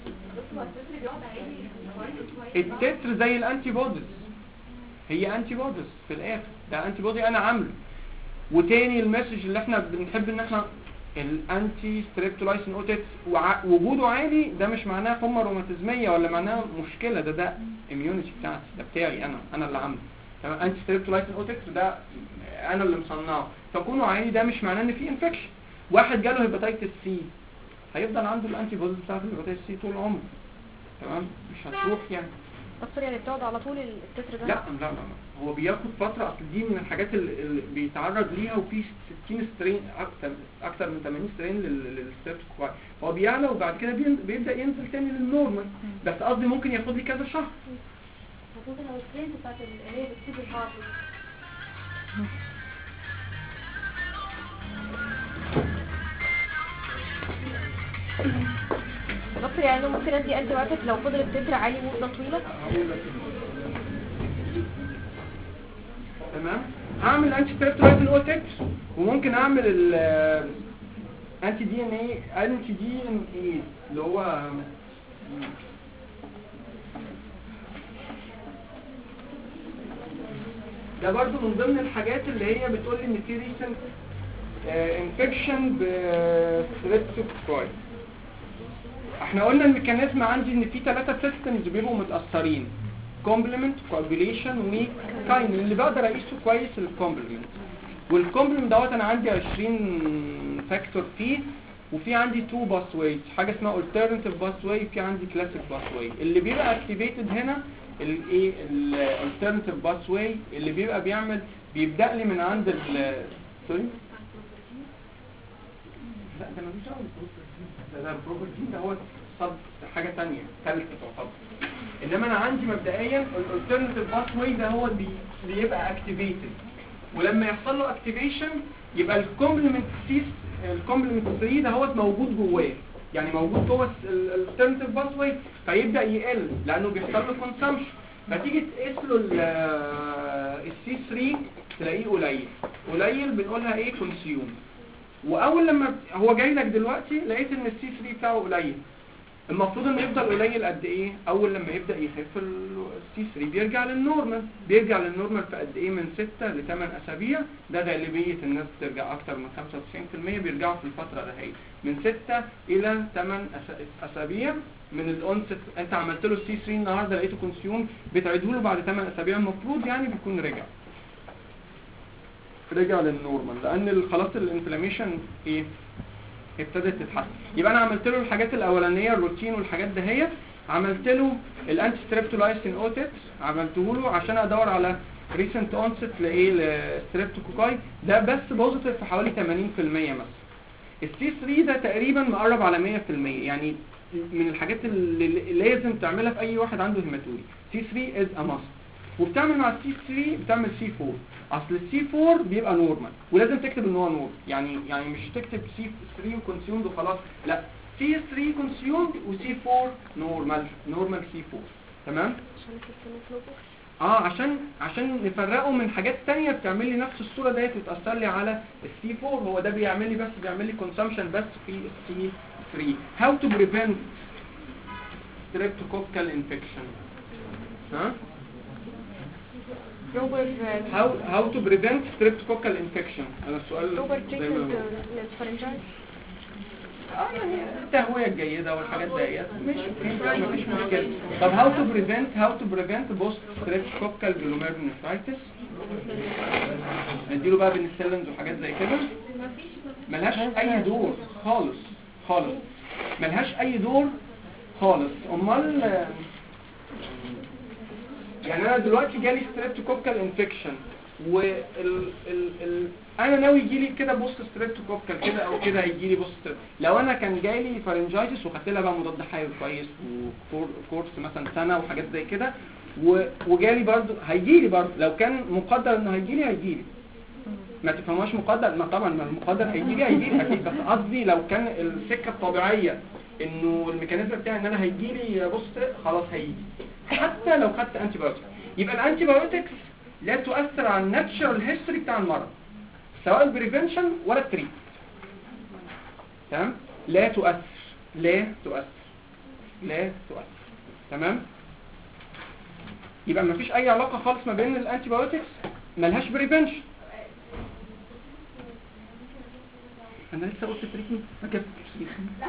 التتر زي الانتي بوديز، هي انتي بوديز في الاخر، ده انتي بودي انا عامله. وتاني المسج اللي احنا بنحب ان احنا الانتي ستريبتولايسين اوتيت وجوده عالي ده مش معناه حمى روماتيزميه ولا معناه مشكله، ده ده اميونيتي بتاعتي، ده بتاعي انا انا اللي عامله. تمام. انتي ستريبتولايسين اوتيت ده انا اللي مصنعه، فكونه عالي ده مش معناه ان في انفكشن. واحد جاله هيباتيتس سي هيفضل عنده الانتي بوديز بتاعت الهيباتيتس سي طول عمره. تمام. مش هتروح يعني. دكتور يعني بتقعد على طول التتر ده؟ لا لا لا لا. هو بياخد فتره، اصل دي من الحاجات اللي بيتعرض ليها، وفي ستين سترين اكتر اكتر من ثمانين سترين للستريبتوكوكس. هو بيعلى وبعد كده بيبدا ينزل تاني للنورمال، بس قصدي ممكن ياخد لي كذا شهر. ممكن لو السترين بتاعت اللي هي بتسيب الهارت. دكتور يعني ممكن ادي انتي بايوتيك لو فضل التتر عالي مده طويله؟ تمام. هعمل انتي ستريبتولايسين اوتيت، وممكن اعمل ال انتي دي ان اي انتي دي ان اي اللي هو ده برضو من ضمن الحاجات اللي هي بتقول لي ان في ريسنت انفكشن بستريبتوكوكس. احنا قلنا الميكانيزم عندي ان في ثلاثه سيستمز بيبقوا متاثرين: كومبلمنت، كوagulation، وكاين. اللي بقدر اقيسه كويس الكومبلمنت، والكومبلمنت دوت انا عندي عشرين فاكتور فيه، وفي عندي تو باس وايز، حاجه اسمها alternative باس واي، وفي عندي كلاسيك باس واي. اللي بيبقى اكتيفيتد هنا الايه الالترناتيف باس واي، اللي بيبقى بيعمل بيبدا لي من عند ال سوري لا ده ملوش دعوه بالبروتين، ده البروتين ده هو صد حاجه ثانيه ثالثه تعتبر. انما انا عندي مبدئيا الالترناتيف باس واي ده هو اللي بيبقى اكتيفيتد، ولما يحصل له اكتيفيشن يبقى الكومبلمنت الكومبلمنت ثلاثة ده هو موجود جواه، يعني موجود جوه الالترناتيف باثوي، فيبدا يقل لانه بيحصل له كونسامشن. فتيجي تقيس له السي ثلاثة تلاقيه قليل قليل، بنقولها ايه؟ كونسيوم. واول لما هو جاي لك دلوقتي لقيت ان السي ثلاثة بتاعه قليل، المفروض انه يفضل قليل قد ايه؟ اول لما يبدا يخف السي ثلاثة بيرجع للنورمال، بيرجع للنورمال في قد ايه؟ من ستة ل ثمانية اسابيع. ده غالبيه الناس بترجع، اكتر من خمسة وتسعين بالمية بيرجعوا في الفتره دهيت من ستة الى ثمانية اسابيع من الاونست. انت عملت له السي ثلاثة النهارده لقيته كونسيوم، بتعيده له بعد ثمانية اسابيع المفروض يعني بيكون رجع رجع للنورمال، لان خلاص الانفلاميشن ايه؟ ابتدت تتحسن. يبقى انا عملت له الحاجات الاولانيه الروتين والحاجات دهيت، عملت له الانتي ستريبتولايسين اوتكس، عملته له عشان ادور على ريسنت اونست لايه؟ لستريبتوكوكاي. ده بس بوزيتيف في حوالي ثمانين بالمية مثلا. السي ثلاثة ده تقريبا مقرب على مية بالمية، يعني من الحاجات اللي لازم تعملها في اي واحد عنده هيماتوري. سي ثلاثة از ا ماست. وبتعمل مع السي ثلاثة بتعمل سي أربعة. اصل السي أربعة بيبقى نورمال ولازم تكتب ان هو نورمال، يعني يعني مش تكتب سي ثلاثة وكونسيومد وخلاص، لا، سي ثلاثة كونسيومد وسي أربعة نورمال، نورمال سي أربعة. تمام؟ عشان السيستم اه عشان عشان نفرقه من حاجات تانية بتعمل لي نفس الصوره ديت وتاثر لي على السي أربعة. هو ده بيعمل لي بس بيعمل لي كونسامشن بس في السي ثلاثة. هاو تو بريفنت ستريبتوكوكال انفكشن. ها؟ روبر how how to prevent streptococcal infection. انا السؤال روبر زي ما تريتمنت هو. للفرنجايز. اه يعني التهويه الجيده والحاجات ديت مش مفيش مشكله. طب how to prevent how to prevent post streptococcal glomerulonephritis. نديله بقى بنسلينز وحاجات زي كده، ملهاش اي دور خالص خالص، ملهاش اي دور خالص. امال يعني انا دلوقتي جالي ستريبتوكوكال انفكشن وال ال ال انا ناوي يجي لي كده بوست ستريبتوكوكال كده او كده هيجي لي بوست. لو انا كان جالي فارنجايتس وخدت لها بقى مضاد حيوي كويس وكورس مثلا سنه وحاجات زي كده وجالي برضو هيجي لي برضو، لو كان مقدر انه هيجي لي هيجي لي، ما تفهموش مقدر، ما طبعا ما المقدر هيجي لي هيجي لي اكيد، بس قصدي لو كان السكه الطبيعيه انه الميكانيزم بتاعي ان انا هيجي لي بوست خلاص هيجي، حتى لو خدت انتي بايوتكس. يبقى الانتي بايوتكس لا تؤثر على الناتشرال هيستوري بتاع المرض، سواء البريفنشن ولا التريت. تمام؟ لا تؤثر لا تؤثر لا تؤثر. تمام؟ يبقى ما فيش اي علاقه خالص ما بين الانتي بايوتكس، ملهاش بريفنشن. انا لسه قلت تريتمنت ما جبتش.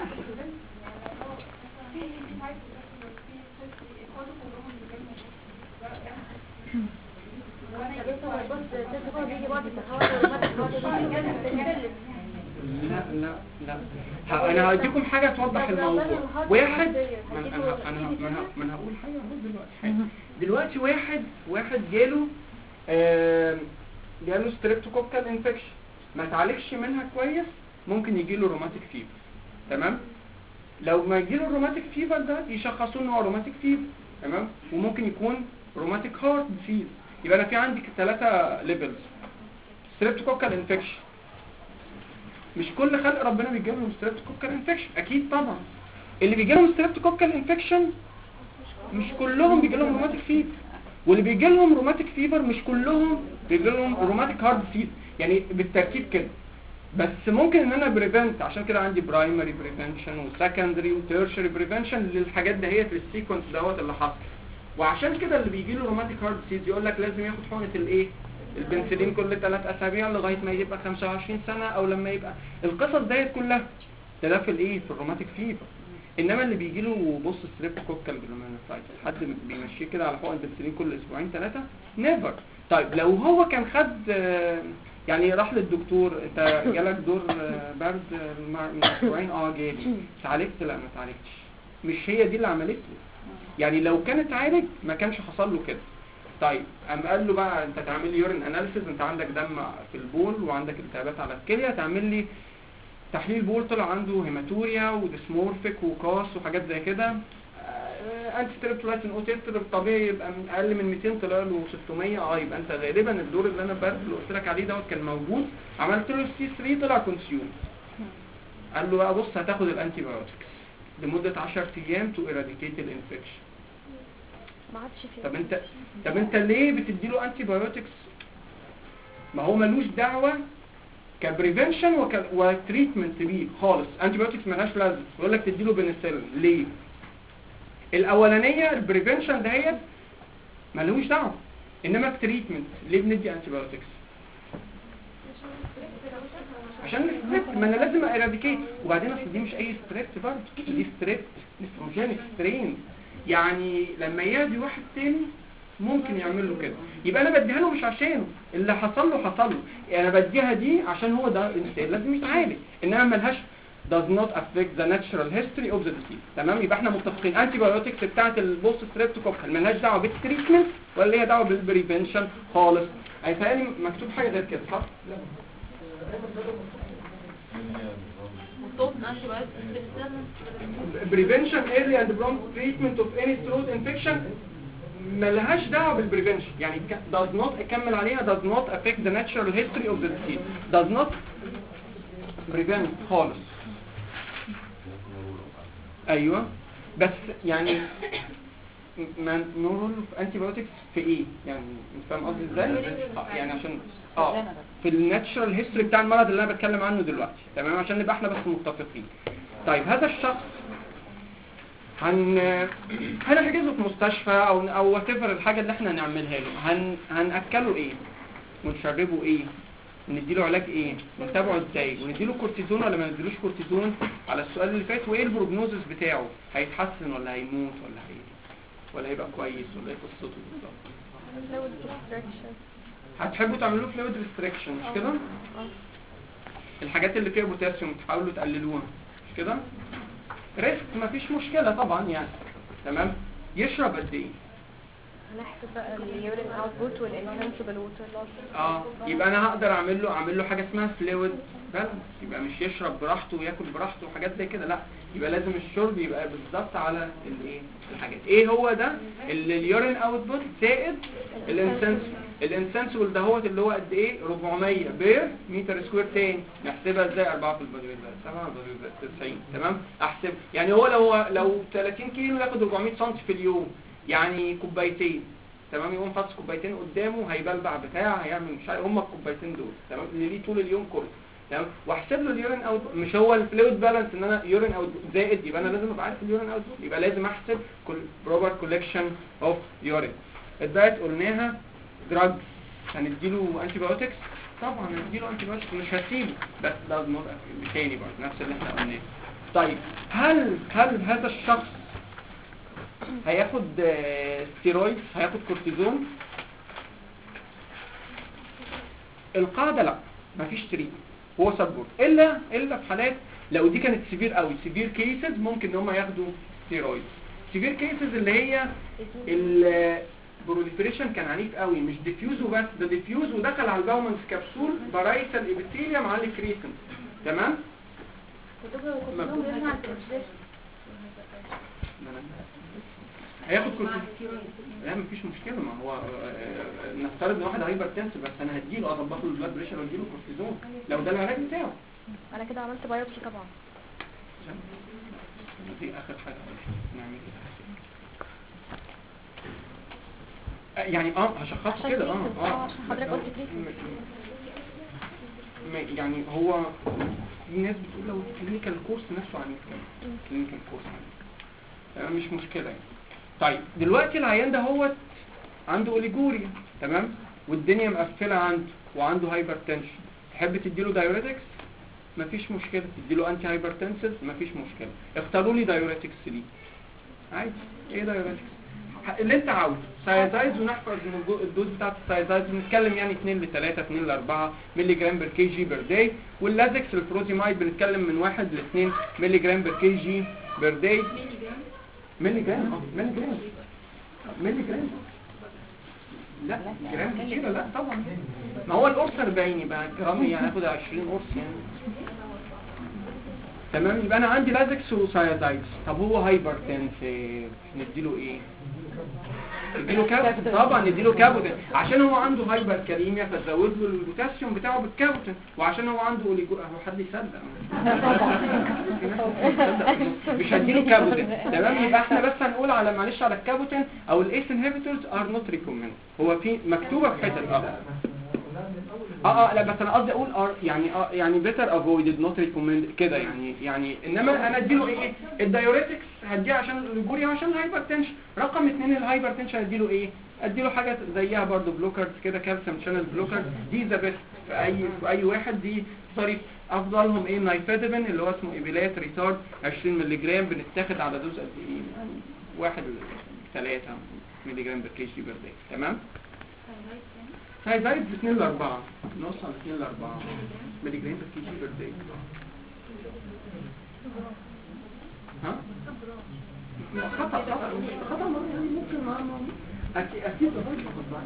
لا لا لا انا هديكم حاجه توضح الموضوع. واحد من انا انا من انا هقول حاجه دلوقتي. دلوقتي واحد واحد جاله آه جاله ستريبتوكوكال انفكشن، ما تعالجش منها كويس ممكن يجي له روماتيك فيبر. تمام؟ لو ما يجي له الروماتيك فيبر ده يشخصوه ان هو روماتيك فيبر. تمام؟ وممكن يكون روماتيك هارت ديزيز. يبقى انا في عندي ثلاثه ليفلز ستريبتوكوكال انفكشن. مش كل خلق ربنا بيجي لهم ستريبتوكوكال انفكشن، اكيد طبعا. اللي بيجي لهم ستريبتوكوكال انفكشن مش كلهم بيجي لهم روماتيك فيبر، واللي بيجي لهم روماتيك فيبر مش كلهم بيجي لهم روماتيك هارت ديزيز، يعني بالترتيب كده. بس ممكن ان انا بريفنت، عشان كده عندي برايمري بريفنشن وسكندري وتيرشري بريفنشن للحاجات دهيت للسيكونس دوت اللي حصل. وعشان كده اللي بيجي له روماتيك هارت ديزيز يقول لك لازم ياخد حقنه الايه؟ البنسلين كل ثلاث اسابيع لغايه ما يبقى خمسة وعشرين سنه، او لما يبقى القصص ديت كلها. ده ده في الايه؟ في الروماتيك فيبر. انما اللي بيجي له بص ستريبتوكوكال جلوميرولونيفرايتس حد بيمشيه كده على حقن البنسلين كل اسبوعين ثلاثه؟ نيفر. طيب لو هو كان خد يعني راح للدكتور، انت جالك دور برد من اسبوعين، اه جالي، اتعالجت؟ لا ما اتعالجتش. مش هي دي اللي عملت له. يعني لو كان اتعالج ما كانش حصل له كده. طيب قام قال له بقى انت تعمل لي يورين اناليسيز، انت عندك دم في البول وعندك التهابات على الكليه، تعمل لي تحليل بول طلع عنده هيماتوريا وديسمورفيك وكاس وحاجات زي كده. انتي ستريبتولايسين اوتيستر الطبيعي يبقى من اقل من مئتين طلع له ستمية، اه يبقى انت غالبا الدور اللي انا اللي قلت لك عليه دوت كان موجود. عملت له السي ثلاثة طلع كونسيوم. قال له بقى بص هتاخد الانتي بايوتكس لمده عشرة ايام تو ايراديكيت الانفكشن. ما عادش فيه. طب انت طب انت ليه بتديله انتي بايوتكس؟ ما هو ملوش دعوه كبريفنشن وك... وتريتمنت بيه خالص. انتي بايوتكس مالهاش لازمه، يقول لك تديله بنسلين. ليه؟ الاولانيه البريفنشن دهيت ملوش دعوه، انما التريتمنت ليه بندي انتي بايوتكس؟ عشان الستريبت، ما انا لازم ايراديكيت. وبعدين اصل دي مش اي ستريبت برضه، دي ستريبت نيفروجينيك سترين، يعني لما يعدي واحد تاني ممكن يعمل له كده. يبقى انا بديها له مش عشانه، اللي حصل له حصل له، يعني انا بديها دي عشان هو ده انسان لازم يتعالج، انما ملهاش does not affect the natural history of the disease. تمام؟ يبقى احنا متفقين انتي بايوتكس بتاعه البوست ستريبتوكوكال ملهاش دعوه بالتريتمنت ولا ليها دعوه بالبريفنشن خالص. هيتهيألي مكتوب حاجه غير كده صح؟ مطلوب انتي بايوتكس prevention early and prompt treatment of any throat infection ملهاش دعوه بالبريفنشن، يعني does not اكمل عليها does not affect the natural history of the disease does not prevent خالص. ايوه بس يعني ما نقول انتي بايوتكس في ايه يعني؟ انت فاهم قصدي ازاي؟ يعني عشان اه في الناتشرال هيستوري بتاع المرض اللي انا بتكلم عنه دلوقتي. تمام؟ عشان نبقى احنا بس متفقين. طيب هذا الشخص هن هنحجزه في مستشفى او او وات ايفر الحاجه اللي احنا هنعملها له. هن هناكله ايه ونشربه ايه ونديله علاج ايه ونتابعه ازاي ونديله كورتيزون ولا ما نديلوش كورتيزون على السؤال اللي فات، وايه البروجنوزس بتاعه، هيتحسن ولا هيموت ولا هي ولا هيبقى كويس ولا ايه قصته بالظبط. فلويد ريستريكشن. هتحبوا تعملوا له فلويد ريستريكشن مش كده؟ الحاجات اللي فيها بوتاسيوم تحاولوا تقللوها مش كده؟ ريسك مفيش مشكله طبعا يعني. تمام؟ يشرب قد ايه؟ هنحسب بقى اليورين اوتبوت والانسنسبل ووتر لوس. اه يبقى انا هقدر اعمل له اعمل له حاجه اسمها فلويد بالانس. يبقى مش يشرب براحته وياكل براحته وحاجات زي كده، لا يبقى لازم الشرب يبقى بالظبط على الايه الحاجات. ايه هو ده؟ اللي اليورين اوتبوت زائد الانسنس الانسنسبل ده هو اللي هو قد ايه؟ أربعمية بير متر سكوير تاني. نحسبها ازاي؟ أربعة في البادي ويت سبعة البادي ويت تسعين. تمام؟ احسب يعني هو لو لو ثلاثين كيلو ياخد أربعمية سم في اليوم، يعني كوبايتين. تمام؟ يقوم حاطط كوبايتين قدامه هيبلبع بتاع هيعمل مش عارف هم الكوبايتين دول. تمام؟ اللي ليه طول اليوم كله. تمام؟ واحسب له اليورين اوت. مش هو الفلويد بالانس ان انا يورين اوت زائد، يبقى انا لازم ابقى عارف اليورين اوت، يبقى لازم احسب كل بروبر كولكشن اوف يورين. الدايت قلناها. دراج هنديله انتي بايوتكس طبعا هنديله انتي بايوتكس مش هسيبه، بس لازم تاني برضه نفس اللي احنا قلناه. طيب هل هل هذا الشخص هياخد ستيرويد هياخد كورتيزون؟ القاعده لا مفيش تريد، هو سبورت الا الا في حالات لو دي كانت سيفير قوي سيفير كيسز ممكن ان هم ياخدوا ستيرويد. سيفير كيسز اللي هي البروليفريشن كان عنيف قوي مش ديفيوز وبس، ده ديفيوز ودخل على الباومنز كبسول برايسال ايبيثيليا مع الكريسنت. تمام؟ هياخد كورتيزون. لا مفيش مشكله، ما هو نفترض ان واحد هايبر تنس بس انا هديله اظبط له البلاد بريشر واديله كورتيزون لو ده العلاج بتاعه. انا كده عملت بايوبسي طبعا. دي اخر حاجه نعمل يعني اه هشخصه كده اه اه عشان حضرتك قلت كده يعني هو في ناس بتقول لو الكلينيكال كورس نفسه عنيف كمان الكلينيكال كورس عنيف مش مشكله يعني. طيب دلوقتي العيان ده هو عنده اوليجوريا تمام والدنيا مقفله عنده وعنده هايبرتنشن، تحب تديله دايوريتكس؟ مفيش مشكله. تديله انتي هايبرتنسيف؟ مفيش مشكله. اختاروا لي دايوريتكس ليه عادي. ايه دايوريتكس اللي انت عاوزه؟ سايزايز ونحفظ الدوز بتاعت السايزايز بنتكلم يعني اتنين لتلاتة اتنين لأربعة مللي جرام بر كي جي بر داي، واللازكس الفروزيمايد بنتكلم من واحد لاثنين مللي جرام بر كي جي بر داي. مللي جرام اه مللي جرام مللي جرام لا جرام كتيرة لا طبعا. ما هو القرص أربعين يبقى جرام يعني هاخد عشرين قرص يعني. تمام؟ يبقى انا عندي لازكس وسايزايز. طب هو هايبرتنسيف نديله ايه؟ نديله كابوتين طبعا، نديله كابوتين عشان هو عنده هايبر كاليميا فتزود له البوتاسيوم بتاعه بالكابوتين، وعشان هو عنده اوليجو هو حد يصدق مش هديله كابوتين تمام. يبقى احنا بس هنقول على معلش على الكابوتين او الايس انهبيتورز ار نوت ريكومند، هو في مكتوبه في حته اه اه اه لا بس انا قصدي اقول ار يعني اه يعني بيتر افويدد نوت ريكومند كده يعني يعني انما انا اديله ايه الدايوريتكس هديه عشان الاوليجوريا وعشان الهايبرتنشن. رقم اثنين الهايبرتنشن اديله ايه؟ اديله حاجه زيها برضو بلوكرز كده كالسيوم شانل بلوكرز دي ذا بيست في اي في اي واحد دي صريف. افضلهم ايه نايفيدبين اللي هو اسمه ايبيلات ريتارد عشرين مللي جرام بنتاخد على دوز قد ايه؟ يعني واحد ثلاثة مللي جرام بر كي جي بر داي تمام. هيزايد اثنين ل أربعة نوصل اثنين ل أربعة مللي جرام بر كي جي بر داي. ها؟ خطأ خطأ خطأ ممكن ما أكيد أكيد غلط خطأ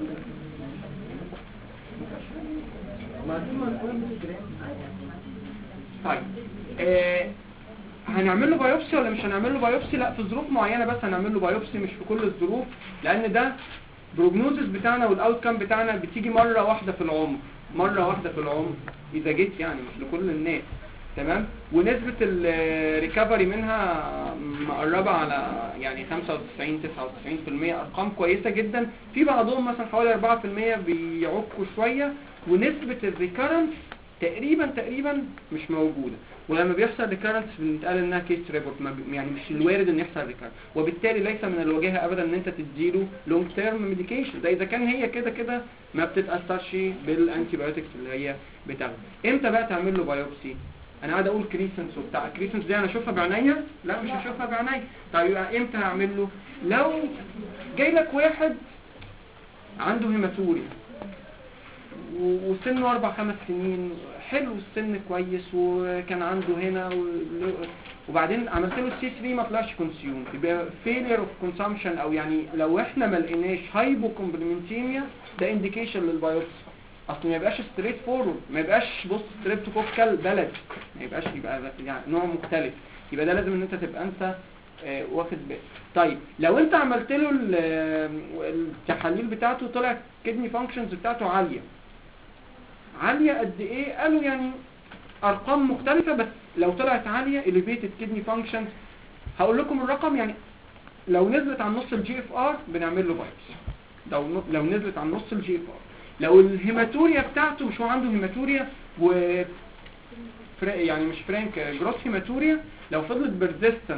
ما دي ما نقول مللي جرام. طيب آه هنعمل له بايوبسي ولا مش هنعمل له بايوبسي؟ لا في ظروف معينة بس هنعمل له بايوبسي مش في كل الظروف، لأن ده بروجنوزس بتاعنا والاوتكم بتاعنا بتيجي مرة واحدة في العمر، مرة واحدة في العمر اذا جيت يعني مش لكل الناس تمام. ونسبة الريكفري منها مقربة على يعني خمسة وتسعين تسعة وتسعين بالمية، ارقام كويسة جدا. في بعضهم مثلا حوالي أربعة بالمية بيعكوا شوية، ونسبة الريكارنس تقريبا تقريبا مش موجودة. ولما بيحصل ريكارنس بنتقال انها كيس ريبورت، يعني مش الوارد ان يحصل ريكارنس، وبالتالي ليس من الواجهه ابدا ان انت تديله لونج تيرم ميديكيشن ده اذا كان هي كده كده ما بتتاثرش بالانتي بايوتكس اللي هي بتاخده. امتى بقى تعمل له بايوبسي؟ انا قاعد اقول كريسنس وبتاع كريسنس دي انا اشوفها بعينيا؟ لا مش هشوفها بعينيا. طيب امتى هعمل له؟ لو جاي لك واحد عنده هيماتوريا وسنه اربع خمس سنين حلو السن كويس وكان عنده هنا وبعدين عملت له السي ثلاثة ما طلعش كونسيوم، يبقى فيلير اوف كونسامشن، او يعني لو احنا ما لقيناش هايبو كومبلمنتيميا ده انديكيشن للبايوبسي. اصل ما يبقاش ستريت فورورد، ما يبقاش بص ستريبتوكوكال بلد، ما يبقاش يبقى يعني نوع مختلف، يبقى ده لازم ان انت تبقى انت آه واخد بالك. طيب لو انت عملت له التحاليل بتاعته طلع كدني فانكشنز بتاعته عاليه عالية قد ايه؟ قالوا يعني ارقام مختلفة، بس لو طلعت عالية elevated kidney function هقول لكم الرقم، يعني لو نزلت عن نص الجي اف ار بنعمل له بايوبسي. لو لو نزلت عن نص الجي اف ار، لو الهيماتوريا بتاعته مش هو عنده هيماتوريا و يعني مش فرانك جروس هيماتوريا، لو فضلت بيرزيستنت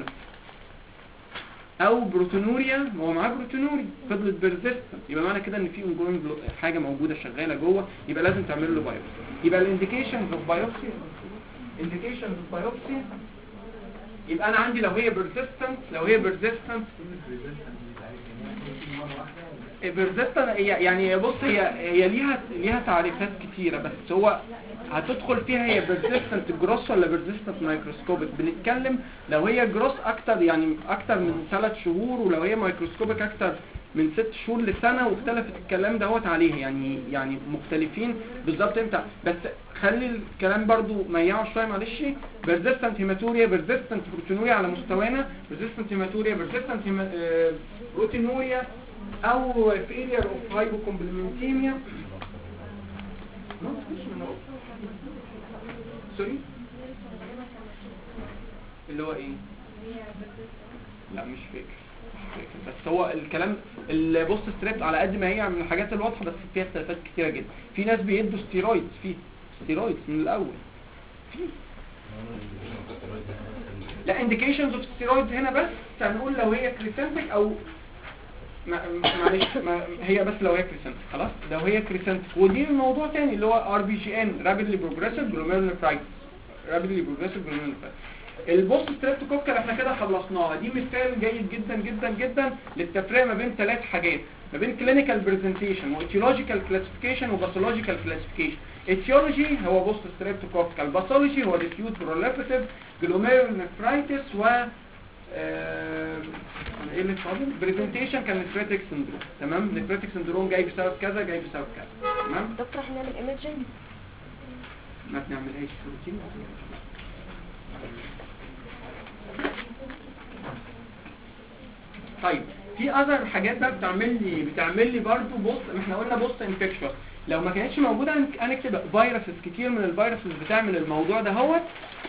او بروتونوريا، هو معاه بروتونوريا فضلت بيرزيستنت، يبقى معنى كده ان في انجوين حاجه موجوده شغاله جوه، يبقى لازم تعمل له بايوبسي. يبقى الانديكيشنز اوف بايوبسي انديكيشنز اوف بايوبسي يبقى انا عندي لو هي بيرزيستنت لو هي بيرزيستنت بيرزيستنت يعني بص هي هي ليها ليها تعريفات كتيره، بس هو هتدخل فيها هي بيرزيستنت جروس ولا بيرزيستنت مايكروسكوبيك. بنتكلم لو هي جروس اكتر يعني اكتر من ثلاث شهور، ولو هي مايكروسكوبيك اكتر من ست شهور لسنه، واختلفت الكلام دوت عليه يعني يعني مختلفين بالظبط امتى. بس خلي الكلام برضو ميعه شويه معلش. بيرزيستنت هيماتوريا بيرزيستنت بروتينوريا على مستوانا، بيرزيستنت هيماتوريا بيرزيستنت بروتينوريا او فيلير اوف هايبو كومبلمنتيميا سوري اللي هو ايه؟ لا مش فاكر مش فاكر بس هو الكلام البوست ستريبت على قد ما هي من الحاجات الواضحه، بس فيها اختلافات كتيره جدا. في ناس بيدوا ستيرويدز في ستيرويدز من الاول في لا انديكيشنز اوف ستيرويدز هنا بس هنقول لو هي كريسنتك او معلش ما هي بس لو هي كريسنتك خلاص. لو هي كريسنتك ودي موضوع تاني اللي هو ار بي جي ان رابيدلي بروجريسيف جلوميرولونيفرايتس رابيدلي بروجريسيف جلوميرولونيفرايتس. البوست ستريبتوكوكال احنا كده خلصناها، دي مثال جيد جدا جدا جدا للتفريق ما بين ثلاث حاجات، ما بين كلينيكال بريزنتيشن وايتيولوجيكال كلاسيفيكيشن وباثولوجيكال كلاسيفيكيشن. ايتيولوجي هو بوست ستريبتوكوكال، باثولوجي هو ديفيوز بروليفيتيف جلوميرولونيفرايتس و ايه اللي فاضل بريزنتيشن كان نفريتك سندروم. تمام نفريتك سندروم جاي بسبب كذا جاي بسبب كذا. تمام دكتور احنا نعمل ايميجنج ما بنعملهاش روتين. طيب في اذر حاجات بقى بتعمل لي بتعمل لي برضه بوست، احنا قلنا بوست انفكشن، لو ما كانتش موجوده هنكتب فيروسز كتير من الفيروسز بتعمل الموضوع ده هو،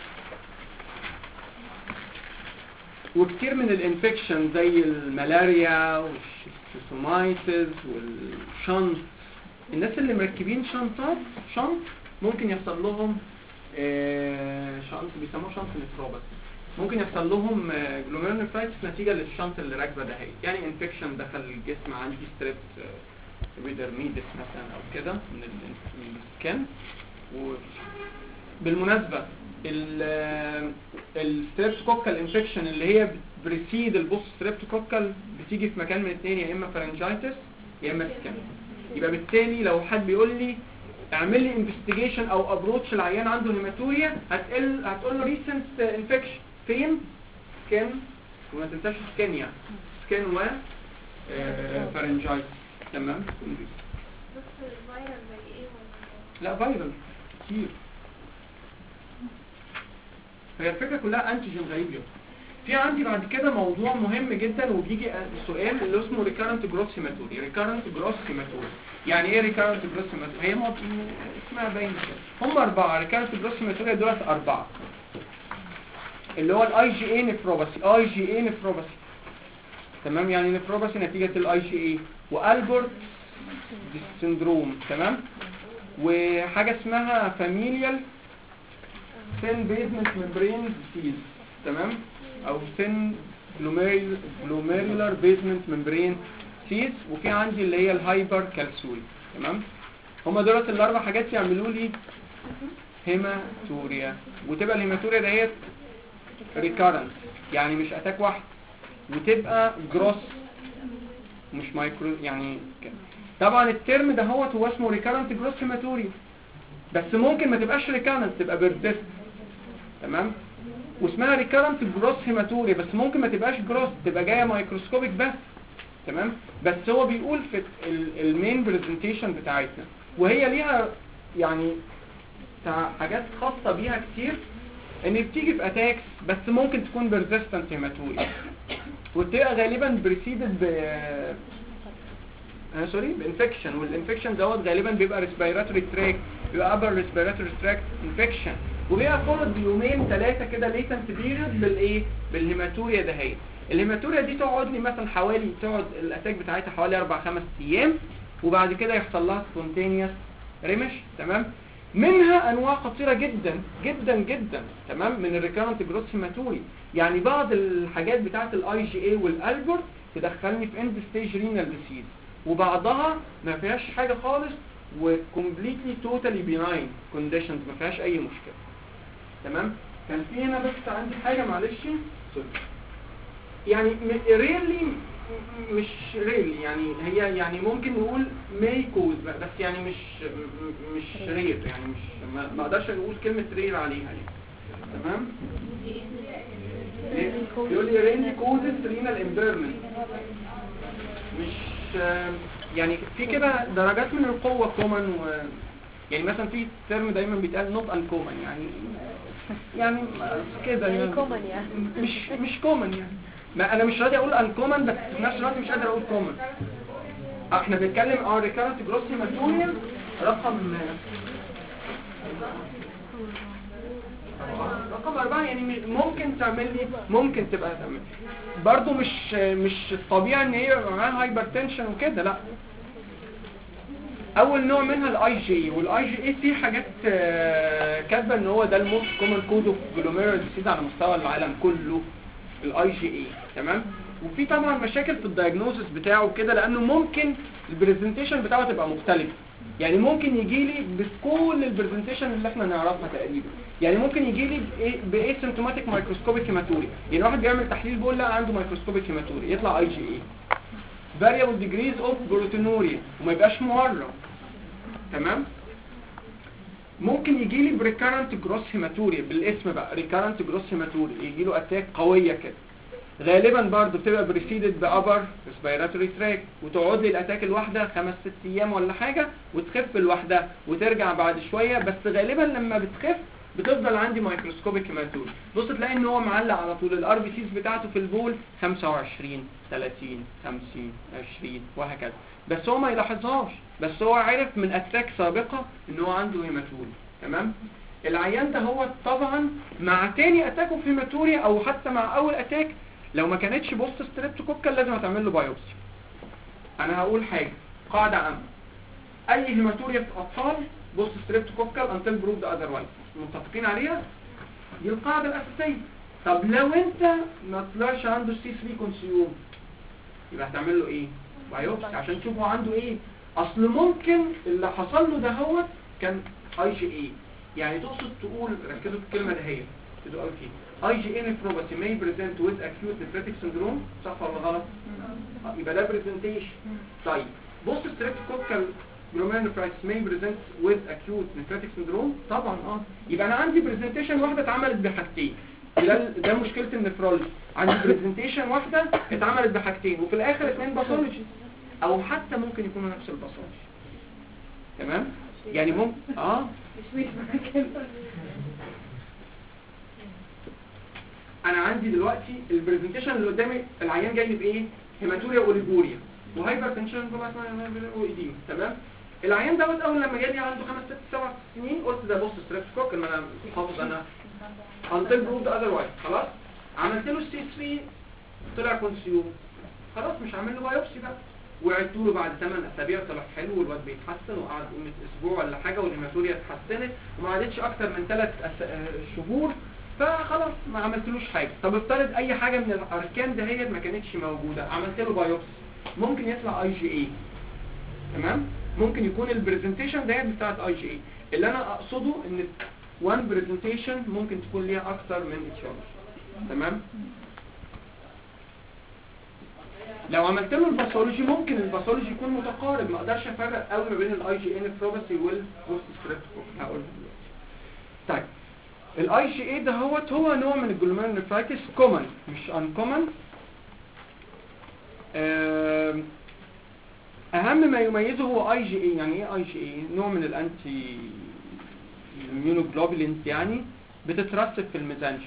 وكتير من الانفكشن زي الملاريا والشيستومايسيس والشنط. الناس اللي مركبين شنطات شنط ممكن يحصل لهم آه شنط بيسموه شنط نفروباثي، ممكن يحصل لهم آه جلوميرونيفرايتس نتيجه للشنط اللي راكبه ده، هي يعني انفكشن دخل الجسم، عندي ستريبت ويدرميدس مثلا او كده من السكن. وبالمناسبه الستريبتوكوكال انفكشن اللي هي بريسيد البوست ستريبتوكوكال بتيجي في مكان من اثنين، يا اما فارنجايتس يا اما سكن. يبقى بالتالي لو حد بيقول لي اعمل لي انفستيجيشن او ابروتش العيان عنده هيماتوريا، هتقول هتقول له ريسنت انفكشن فين؟ سكن، وما تنساش سكن يعني سكن و فارنجايتس. تمام. لا فايرال كتير. هي الفكره كلها انتيجين غريب يوم. في عندي بعد كده موضوع مهم جدا وبيجي السؤال اللي اسمه ريكارنت جروس هيماتوري. ريكارنت جروس هيماتوري يعني ايه ريكارنت جروس هيماتوري؟ هي موضوع اسمها باين كده، هم اربعه ريكارنت جروس هيماتوري دولت اربعه، اللي هو الاي جي اي نفروباثي. اي جي اي نفروباثي تمام، يعني نفروباثي نتيجه الاي جي اي، والبورت سيندروم تمام، وحاجه اسمها فاميليال سين بيزمنت ممبرين ديزيز تمام، او سين جلوميرولار بيزمنت ممبرين ديزيز، وفي عندي اللي هي الهايبر كالسوري تمام. هما دولت الاربع حاجات يعملوا لي هيماتوريا، وتبقى الهيماتوريا ديت ريكارنت يعني مش اتاك واحد، وتبقى جروس مش مايكرو يعني كده. طبعا الترم ده هو هو اسمه ريكارنت جروس هيماتوريا، بس ممكن ما تبقاش ريكارنت تبقى بيرسيست تمام، واسمها ريكارنت جروس هيماتوريا، بس ممكن ما تبقاش جروس تبقى جايه مايكروسكوبيك بس تمام. بس هو بيقول في المين برزنتيشن بتاعتنا، وهي ليها يعني حاجات خاصه بيها كتير، ان بتيجي في اتاكس بس ممكن تكون بيرسيستنت هيماتوريا، وتبقى غالبا بريسيدد ب انا سوري بانفكشن، والانفكشن دوت غالبا بيبقى ريسبيراتوري تراك، بيبقى ابر ريسبيراتوري تراك انفكشن، وبيبقى فولد بيومين ثلاثه كده ليتنت بيريود بالايه بالهيماتوريا ده. هي الهيماتوريا دي تقعد لي مثلا حوالي تقعد الاتاك بتاعتها حوالي اربع خمس ايام، وبعد كده يحصل لها سبونتينيوس ريمش تمام. منها انواع خطيره جدا جدا جدا تمام من الريكارنت جروس هيماتوري، يعني بعض الحاجات بتاعه الاي جي اي والالبورت تدخلني في اند ستيج رينال ديسيز، وبعضها ما فيهاش حاجه خالص وكومبليتلي توتالي بيناين كونديشنز ما فيهاش اي مشكله تمام. كان في هنا بس عندي حاجه معلش سوري، يعني ريلي مش ريلي يعني هي يعني ممكن نقول ماي كوز بس يعني مش مش رير يعني مش ما اقدرش اقول كلمه رير عليها يعني تمام. يقول لي رينج كوزز رينال امبيرمنت، مش يعني في كده درجات من القوه كومن، و يعني مثلا في ترم دايما بيتقال نوت ان كومن يعني يعني كده يعني كومن يعني مش مش كومن يعني، ما انا مش راضي اقول ان كومن بس في نفس الوقت مش قادر اقول كومن. احنا بنتكلم اه ريكارنت جروس هيماتوريا رقم رقم أربعة، يعني ممكن تعمل لي ممكن تبقى تعمل برضو مش مش الطبيعي ان هي معاها هايبرتنشن وكده لا. اول نوع منها الاي جي، والاي جي اي فيه حاجات كاتبه ان هو ده الموست كومن كود اوف جلوميرولار ديسيز على مستوى العالم كله الاي جي اي تمام. وفي طبعا مشاكل في الدايجنوزس بتاعه كده، لانه ممكن البرزنتيشن بتاعه تبقى مختلفه، يعني ممكن يجي لي بكل البرزنتيشن اللي احنا نعرفها تقريبا، يعني ممكن يجي لي باسيمتوماتيك مايكروسكوبيك هيماتوري، يعني واحد بيعمل تحليل بيقول لا عنده مايكروسكوبيك هيماتوري يطلع اي جي اي variable degrees of proteinuria وما يبقاش مورم تمام. ممكن يجي لي بريكارنت جروس هيماتوريا بالاسم بقى ريكارنت جروس هيماتوريا، يجي له اتاك قويه كده، غالبا برضو بتبقى بريسيدد بابر ريسبيراتوري تراك، وتقعد لي الاتاك الواحده خمس ست ايام ولا حاجه، وتخف لوحدها وترجع بعد شويه، بس غالبا لما بتخف بتفضل عندي مايكروسكوبيك هيماتوريا. بص تلاقي ان هو معلق على طول الار بي سيز بتاعته في البول خمسة وعشرين ثلاثين خمسين عشرين وهكذا، بس هو ما يلاحظهاش، بس هو عرف من اتاك سابقه ان هو عنده هيماتوريا. تمام. العيان ده هو طبعا مع تاني اتاكه في هيماتوريا او حتى مع اول اتاك لو ما كانتش بوست ستريبتوكوكال لازم هتعمل له بايوبسي. انا هقول حاجه قاعده عامه، اي هيماتوريا في اطفال بوست ستريبتوكوكال انتل بروفد اذروايز، متفقين عليها؟ دي القاعده الاساسيه. طب لو انت ما طلعش عنده سي ثلاثة كونسيوم يبقى هتعمل له ايه؟ بايوبسي عشان تشوف هو عنده ايه. اصل ممكن اللي حصل له ده هو كان اي جي اي، يعني تقصد تقول ركزوا في الكلمه دهيت تدوا قوي فيها، اي جي اي نيفروباثي may present with acute nephrotic syndrome، صح ولا غلط؟ يبقى ده برزنتيشن. طيب بوست ستريبتوكوكال glomerulonephritis may present with acute nephrotic syndrome، طبعا اه. يبقى انا عندي برزنتيشن واحده اتعملت بحاجتين، ده ده مشكله النفرولوجي، عندي برزنتيشن واحده اتعملت بحاجتين وفي الاخر اثنين باثولوجي، او حتى ممكن يكونوا نفس الباثولوجي. تمام. يعني ممكن اه انا عندي دلوقتي البرزنتيشن اللي قدامي العيان جاي بايه؟ هيماتوريا اوليجوريا وهايبرتنشن وايديما. تمام. العيان دوت اول لما جالي عنده خمس ست سبع سنين قلت ده بص ستريبتوكوك، ان انا حافظ انا انتل بروفد اذروايز، خلاص عملت له السي ثلاثة طلع كونسيوم، خلاص مش هعمل له بايوبسي بقى. وعدت له بعد ثمانية اسابيع طلع حلو والواد بيتحسن، وقعد قيمه اسبوع ولا حاجه والهيماتوريا اتحسنت وما عادتش اكتر من ثلاث شهور، فخلاص ما عملتلوش حاجه. طب افترض اي حاجه من الاركان دهيت ما كانتش موجوده، عملت له بايوبسي ممكن يطلع اي جي اي. تمام. ممكن يكون البرزنتيشن دهيت بتاعت اي جي اي. اللي انا اقصده ان وان برزنتيشن ممكن تكون ليها اكتر من اتيولوجي. تمام. لو عملت له الباثولوجي ممكن الباثولوجي يكون متقارب، ما اقدرش افرق قوي ما بين الاي جي اي نيفروباثي والبوست ستريبتوكوك، هقول دلوقتي. طيب الاي جي اي ده هو هو نوع من الجلوميرولونيفرايتس كومن مش ان كومن. اهم ما يميزه هو اي جي اي. يعني ايه اي جي اي؟ نوع من الانتي immunoglobulins يعني بتترسب في الميزانج.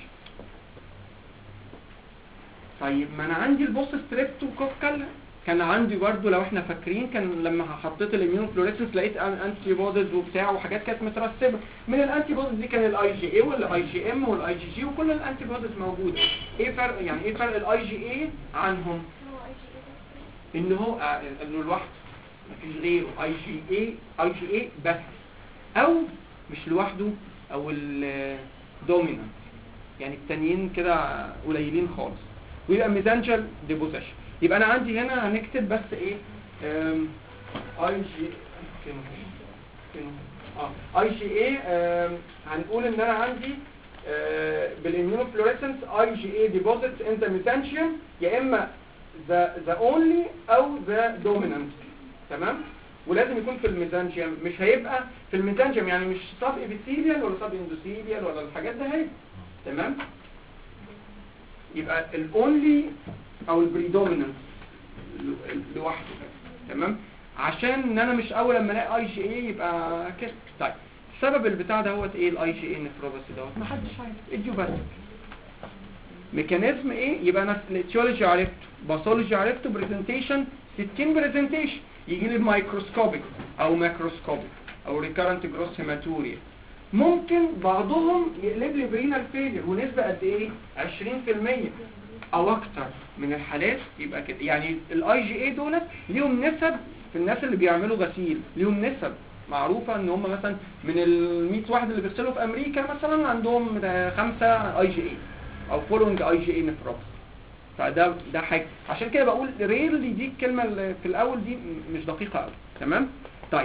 طيب ما انا عندي البوست ستريبتوكوكال كان عندي برضو لو احنا فاكرين كان لما حطيت الاميونوفلوريسنس لقيت انتي بوديز وبتاع وحاجات كانت مترسبه. من الانتي بوديز دي كان الاي جي اي والاي جي ام والاي جي جي وكل الانتي بوديز موجوده. ايه فرق يعني ايه فرق الاي جي اي عنهم؟ ان هو انه لوحده مفيش غيره اي جي اي اي جي اي بس، او مش لوحده او الدومينانت يعني التانيين كده قليلين خالص، ويبقى ميزانجل ديبوزيشن. يبقى انا عندي هنا هنكتب بس ايه اي جي اه اي جي اي هنقول ان انا عندي بالاميونوفلوريسنس اي جي اي ديبوزيتس ان ذا ميزانجيوم، يا اما ذا ذا اونلي او ذا دومينانت. تمام. ولازم يكون في الميزانجيوم، مش هيبقى في الميزانجيوم يعني مش سب ابيثيليال ولا سب اندوثيليال ولا الحاجات ده هي. تمام. يبقى الاونلي او البريدومينانت لوحده. تمام. عشان ان انا مش اول لما الاقي اي جي اي يبقى كده. طيب السبب البتاع دوت ايه الاي جي اي نيفروباثي دوت؟ ما حدش عارف. ايديوباثيك. ميكانيزم ايه؟ يبقى انا الاتيولوجي عرفته، باثولوجي عرفته، برزنتيشن ستين برزنتيشن يجي لي مايكروسكوبيك او ماكروسكوبيك او ريكارنت جروس هيماتوريا. ممكن بعضهم يقلب لي برينال فيلير ونسبه قد ايه؟ عشرين في المية او اكتر من الحالات يبقى كده. يعني الاي جي اي دولت ليهم نسب في الناس اللي بيعملوا غسيل، ليهم نسب معروفه ان هم مثلا من ال مية واحد اللي بيغسلوا في امريكا مثلا عندهم خمسة اي جي اي او فولوينج اي جي اي نيفروباثي. فده ده حاجه، عشان كده بقول ريرلي دي الكلمه اللي في الاول دي مش دقيقه قوي. تمام. طيب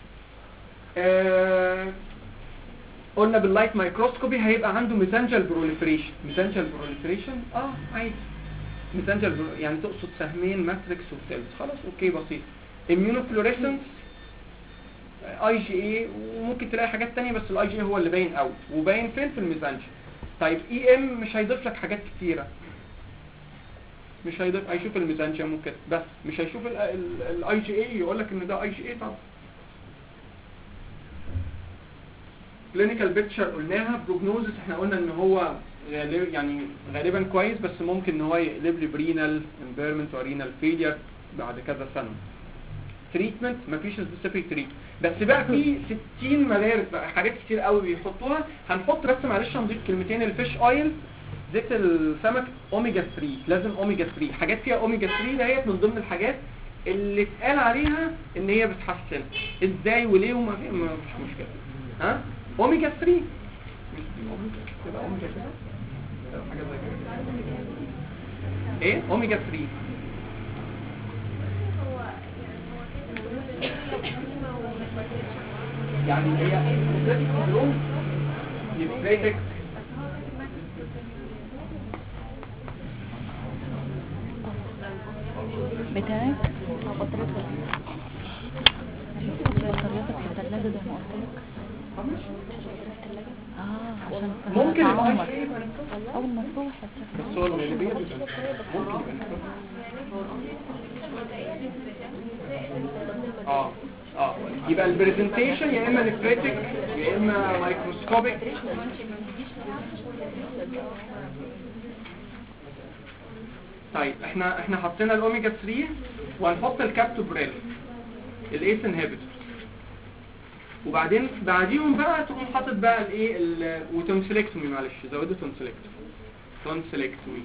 آه قلنا باللايت مايكروسكوبي هيبقى عنده ميزانجل بروليفريشن. ميزانجل بروليفريشن اه عادي ميزانجل برو... يعني تقصد سهمين ماتريكس وسيلز، خلاص اوكي بسيط. اميونوفلوريسنس اي جي اي، وممكن تلاقي حاجات تانية بس الاي جي اي هو اللي باين قوي، وباين فين؟ في الميزانجل. طيب اي ام مش هيضيف لك حاجات كتيره، مش هيضيف، هيشوف الميزانجيوم وكده بس، مش هيشوف الاي جي اي يقول لك ان ده اي جي اي. طبعا كلينيكال بيكتشر قلناها. بروجنوزس احنا قلنا ان هو غالب يعني غالبا كويس، بس ممكن ان هو يقلب لي برينال امبيرمنت ورينال فيلير بعد كذا سنه. تريتمنت مفيش سبيسيفيك تريتمنت، بس بقى في ستين مدارس بقى حاجات كتير قوي بيحطوها. هنحط بس معلش هنضيف كلمتين. الفيش اويل زيت السمك اوميجا ثلاثة، لازم اوميجا ثلاثة، حاجات فيها اوميجا ثلاثة دهيت من ضمن الحاجات اللي اتقال عليها ان هي بتحسن. ازاي وليه وما في مش مشكله. ها اوميجا ثلاثة مش اوميجا كده اوميجا كده حاجه زي كده. ايه اوميجا ثلاثة يعني هي كلهم نفريتك بتاعك بطاريتك بطاريتك في الثلاجة زي ما قلت لك. اه عشان ممكن تعمر اول ما تروح بس هو الغالبية ممكن اه اه يبقى البرزنتيشن يا اما نفريتك يا اما مايكروسكوبيك. طيب احنا احنا حطينا الاوميجا ثلاثة وهنحط الكابتوبريل الايس انهبيتور، وبعدين بعديهم بقى تقوم حاطط بقى الايه وتونسيلكتومي. معلش زودوا تونسيلكتومي تونسيلكتومي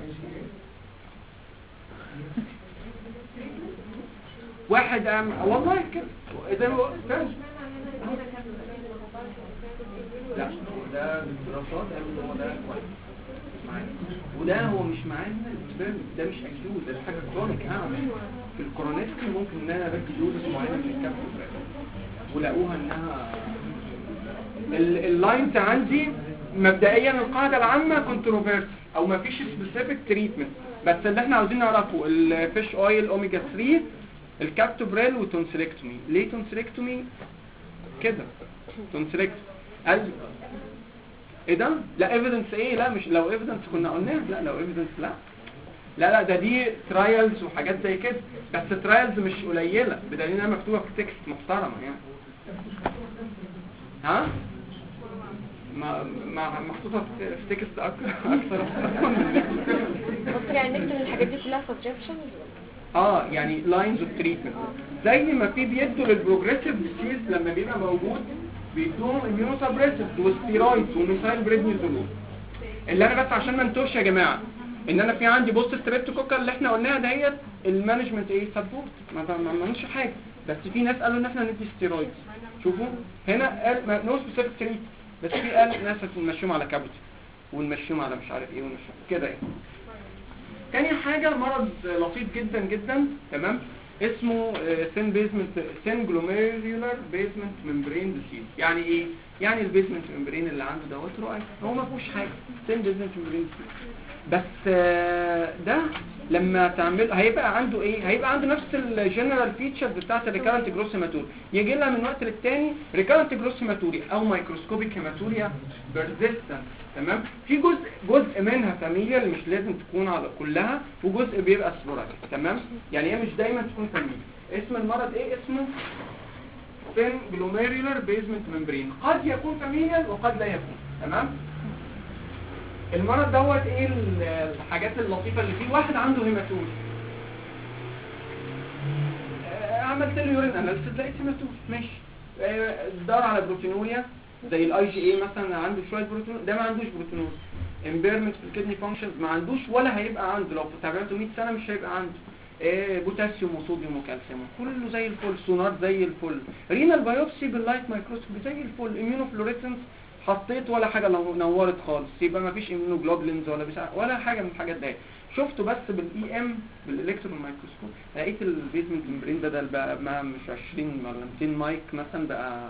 واحد ام والله كده زي ما قلت. لا ده بالدراسات قالوا هو ده كويس معانا، وده هو مش معانا ده مش اكيوت، ده حاجه كرونيك. اه في الكورونيستي ممكن ان انا بدي دوز معينه من الكابتوبريل ولقوها انها اللاينز عندي مبدئيا القاعده العامه كونتروفيرسي او ما فيش سبيسيفيك تريتمنت، بس اللي احنا عاوزين نعرفه الفيش اويل اوميجا ثلاثة الكابتوبريل وتونسيلكتومي. ليه تونسيلكتومي كده؟ تونسيلكتومي قال ايه ده؟ لا ايفيدنس ايه؟ لا مش لو ايفيدنس كنا قلناه. لا لو ايفيدنس لا لا لا ده دي ترايلز وحاجات زي كده، بس ترايلز مش قليله بدليل انها مكتوبه في تكست محترمه يعني. ها ما ما محطوطه في تكست اكتر اكتر بس يعني نكتب الحاجات دي كلها سبجكشن. اه يعني لاينز اوف تريتمنت زي ما في بيدوا للبروجريسيف ديزيز لما بيبقى موجود بيدوهم اميونوسابريسيف وستيرويدز وميثايل بريدنيزولون. اللي انا بس عشان ما انتوش يا جماعه ان انا في عندي بوست ستريبتوكوكا اللي احنا قلناها دهيت المانجمنت ايه سبورت ما عملناش حاجه، بس في ناس قالوا ان احنا ندي ستيرويدز. شوفوا هنا قال نو سبيسيفيك تريت، بس في قال ناس نمشيهم على كابوتي ونمشيهم على مش عارف ايه ونمشيهم كده يعني. تاني حاجه مرض لطيف جدا جدا تمام اسمه سين بيزمنت سين جلوميريولار بيزمنت ممبرين ديسيز. يعني ايه؟ يعني البيزمنت ممبرين اللي عنده دوت رؤية هو ما فيهوش حاجه سين بيزمنت ممبرين ديسيز، بس ده لما تعمل هيبقى عنده ايه؟ هيبقى عنده نفس الجنرال فيتشرز بتاعت الريكارنت جروس هيماتوري. يجي لها من وقت للتاني ريكارنت جروس هيماتوري او مايكروسكوبيك هيماتوريا بيرزيستنت تمام. في جزء جزء منها فاميليال مش لازم تكون على كلها، وجزء بيبقى سبوراديك تمام. يعني هي مش دايما تكون فاميليال. اسم المرض ايه؟ اسمه سين جلوميريولار بيزمنت ممبرين. قد يكون فاميليال وقد لا يكون تمام. المرض دوت ايه الحاجات اللطيفه اللي فيه؟ واحد عنده هيماتوم آه عملت له يورين اناليسيس لقيت هيماتوم ماشي. آه دار على بروتينوريا زي الاي جي اي مثلا عنده شويه بروتين، ده ما عندوش بروتينوريا. امبيرمنت في الكدني فانكشنز ما عندوش ولا هيبقى عنده، لو تابعته مية سنه مش هيبقى عنده. آه بوتاسيوم وصوديوم وكالسيوم كله زي الفل، سونار زي الفل، رينال بايوبسي باللايت مايكروسكوب زي الفل، اميونوفلوريسنس حطيت ولا حاجه لو نورت خالص يبقى ما فيش اميونوجلوبولينز ولا بتاع ولا حاجه من الحاجات دي. شفته بس بالاي ام بالالكترون مايكروسكوب لقيت البيزمنت ممبرين بدل بقى ما مش عشرين ولا مئتين مايك مثلا بقى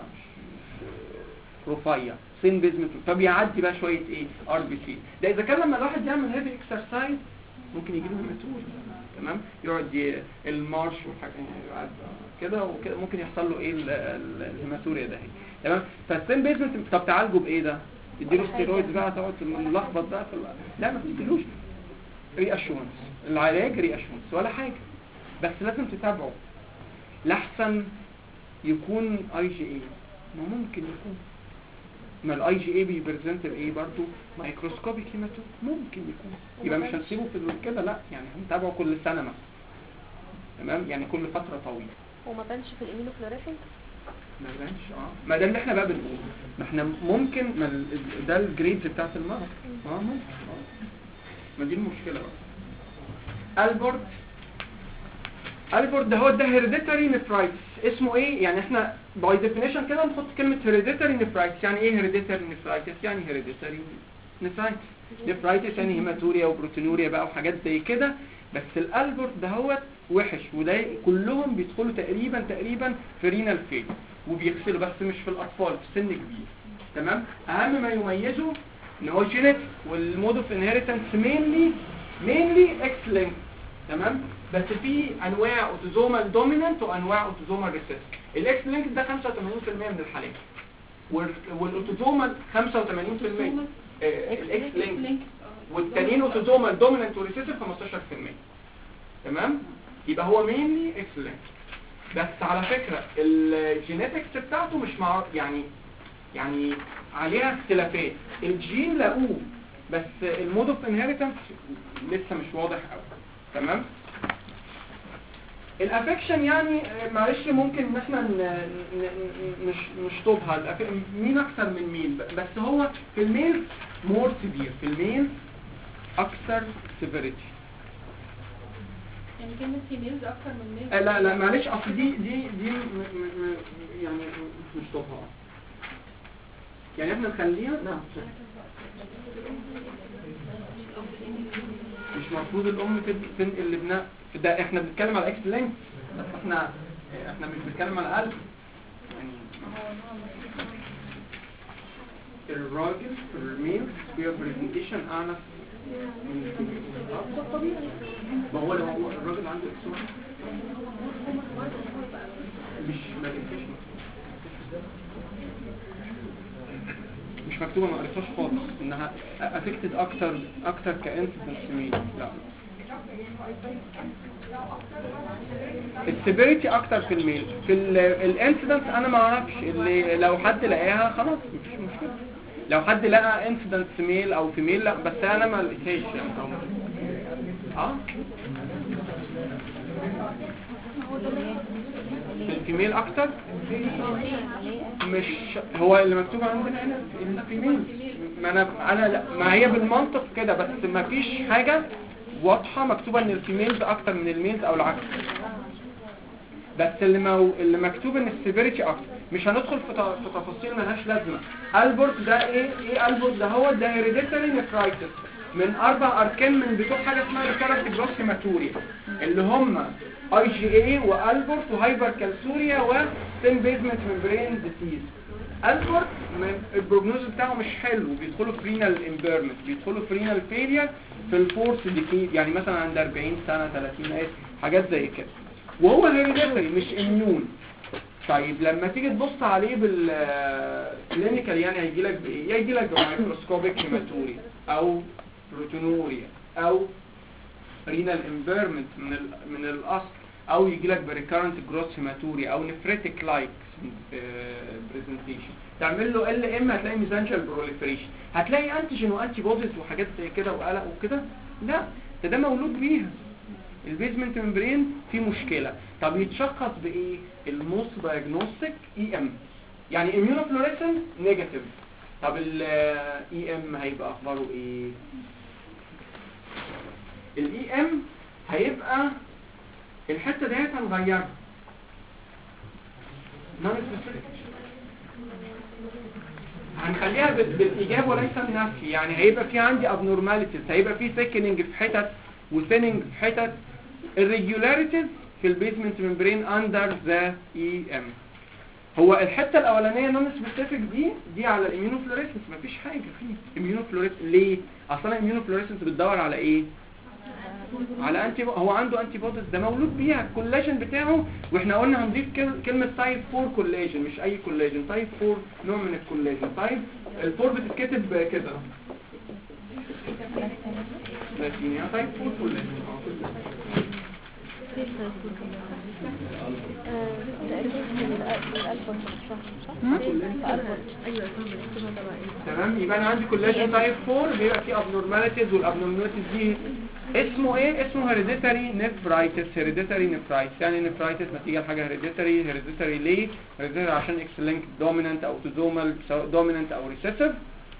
رفيع سين بيزمنت، فبيعدي بقى شويه ايه ار بي سي. ده اذا كان لما الواحد يعمل هيفي اكسرسايز ممكن يجي له هيماتوم تمام، يقعد المارش والحاجات كده وكده ممكن يحصل له ايه الهيماتوريا ده تمام. فالسين بيزمنت طب تعالجه بايه ده؟ تديله ستيرويدز بقى تقعد ملخبط بقى في لا ما تديلوش ري اشورنس. العلاج ري اشورنس ولا حاجه، بس لازم تتابعه لحسن يكون اي جي اي ما ممكن يكون ما الاي جي اي بيبريزنت الايه برضه مايكروسكوبيك هيماتوم ممكن يكون، يبقى مش هنسيبه في كده لا، يعني هنتابعه كل سنه مثلا، تمام، يعني كل فتره طويله. وما بانش في الاميونوفلوريسنت؟ ما بانش اه، ما ده اللي احنا بقى بنقول، ما احنا ممكن ما ال- ده الجريدز بتاعت المرض اه ممكن اه، ما دي المشكله بقى. البورت البورت ده هو ده هيريديتاري نفرايتس، اسمه ايه يعني؟ احنا باي ديفينيشن كده نحط كلمه هيريديتاري نفرايتس. يعني ايه هيريديتاري نفرايتس؟ يعني هيريديتاري نفرايتس، نفرايتس يعني هيماتوريا وبروتينوريا بقى وحاجات زي كده. بس الالبورت ده هو وحش، وده كلهم بيدخلوا تقريبا تقريبا في رينال فيل وبيغسلوا، بس مش في الاطفال في سن كبير، تمام. اهم ما يميزه ان هو جينيتيك، والمود اوف انهيرتنس مينلي مينلي اكس لينك، تمام. بس في انواع اوتوزومال دومينانت وانواع اوتوزومال ريسيسيف. الاكس لينك ده خمسة وثمانين بالمية من الحالات، والاوتوزومال خمسة وثمانين بالمية الاكس لينك، والتانيين اوتوزومال دومينانت وريسيسيف خمستاشر بالمية، تمام. يبقى هو مينلي اكس لينك. بس على فكره الجينيتكس بتاعته مش مع يعني يعني عليها اختلافات، الجين لقوه بس المود اوف انهيرتنس لسه مش واضح قوي، تمام. الافكشن يعني معلش ممكن ان احنا مش نشطبها مين اكثر من مين، بس هو في الميل مور سيفير، في الميل اكثر سيفيريتي. يعني كلمة فيميلز اكتر من ميلز؟ آه لا لا معلش، اصل دي دي دي م م م يعني مش نشطبها، يعني احنا نخليها نعم مش المفروض الام تنقل لابنها ده. احنا بنتكلم على اكس لينك، بس احنا احنا مش بنتكلم على قلب يعني. الراجل في الميل فيها بريزنتيشن اعلى من الطبيعي. ما هو لو هو الراجل عنده اكس واحد مش بريزنتيشن مش مكتوبه، ما قريتهاش خالص انها افكتد اكتر اكتر كانسيدنس ميل. لا السيفيريتي اكتر في الميل، في الانسيدنس انا ما اعرفش، اللي لو حد لقاها خلاص مفيش مشكله، لو حد لقى انسيدنس ميل او في ميل لا، بس انا ما لقيتهاش يعني. اه الفيميل اكتر، مش هو اللي مكتوب عندنا هنا الفيميل، ما انا انا لا ما هي بالمنطق كده، بس ما فيش حاجه واضحه مكتوبه ان الفيميلز اكتر من الميلز او العكس، بس اللي مو... اللي مكتوب ان السيفيريتي اكتر. مش هندخل في, ت... في تفاصيل ملهاش لازمه. البورت ده ايه ايه البورت ده هو ده هيريديتاري نفرايتس من اربع اركان من بتوع حاجه اسمها ريكارنت جروس هيماتوريا، اللي هم اي جي اي والبورت وهايبر كالسوريا وسين بيزمنت ممبرين ديزيز. البورت البروجنوز بتاعه مش حلو، بيدخلوا في رينال امبيرمنت، بيدخلوا في رينال فيلير في الفورس ديكيد، يعني مثلا عند أربعين سنه ثلاثين ايه حاجات زي كده، وهو هيريديتاري مش اميون. طيب لما تيجي تبص عليه بالكلينيكال يعني هيجي لك بايه؟ هيجي لك بمايكروسكوبيك هيماتوريا او بروتينوريا او رينال امبيرمنت من ال من الاصل، او يجي لك بريكارنت جروس هيماتوريا او نفريتيك لايك بريزنتيشن، تعمل له ال ام هتلاقي ميزانشال بروليفريشن، هتلاقي انتيجين وانتي بوديز وحاجات زي كده وقلق وكده. لا ده ده مولود بيها، البيزمنت ممبرين فيه مشكله. طب يتشخص بايه؟ الموست دايجنوستيك اي ام، يعني اميونوفلوريسنس نيجاتيف. طب الاي ام هيبقى اخباره ايه؟ الاي ام هيبقى الحته ديت هنغيرها نون سبيسيفيك، هنخليها بالايجاب وليس النفي، يعني هيبقى في عندي ابنورماليتيز، هيبقى في ثيكنينج في حتت وثيننج في حتت، irregularities في البيزمنت ممبرين اندر ذا اي ام. هو الحته الاولانيه نون سبيسيفيك دي دي على الاميونوفلوريسنس، مفيش حاجه فيه اميونوفلوريسنس. ليه؟ اصلا الاميونوفلوريسنس بتدور على ايه؟ على انتي، هو عنده انتي بوديز ده مولود بيها، الكولاجين بتاعه، واحنا قلنا هنضيف كلمه تايب فور كولاجين، مش اي كولاجين، تايب فور نوع من الكولاجين. تايب الفور بتتكتب كده لكن يعني تايب فور كولاجين. تمام. يبقى انا عندي كولاجين تايب أربعة بيبقى فيه abnormalities، والابنورماليتيز دي اسمه ايه؟ اسمه hereditary nephritis. hereditary nephritis يعني nephritis نتيجه لحاجه hereditary. hereditary ليه؟ hereditary عشان X linked dominant او autosomal، سواء dominant او recessive.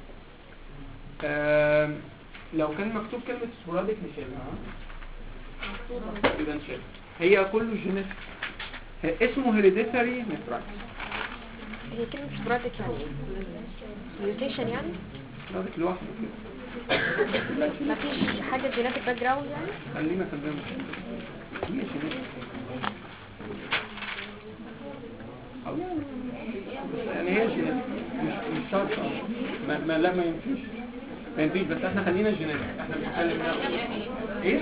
آم، لو كان مكتوب كلمه sporadic نشيلها، يبقى نشيلها، هي كله جينيتك. اسمه hereditary nephritis. هي كلمة سبراتيك يعني ميوتيشن يعني؟ sporadic لوحده كده، مفيش حاجة جيناتيك باك جراوند يعني؟ خلينا خلينا مش ماشي أو يعني هي جينيتك، مش مش شرط ما, ما لا ما ينفيش ما ينفيش بس احنا خلينا جينيتك. احنا بنتكلم ايه؟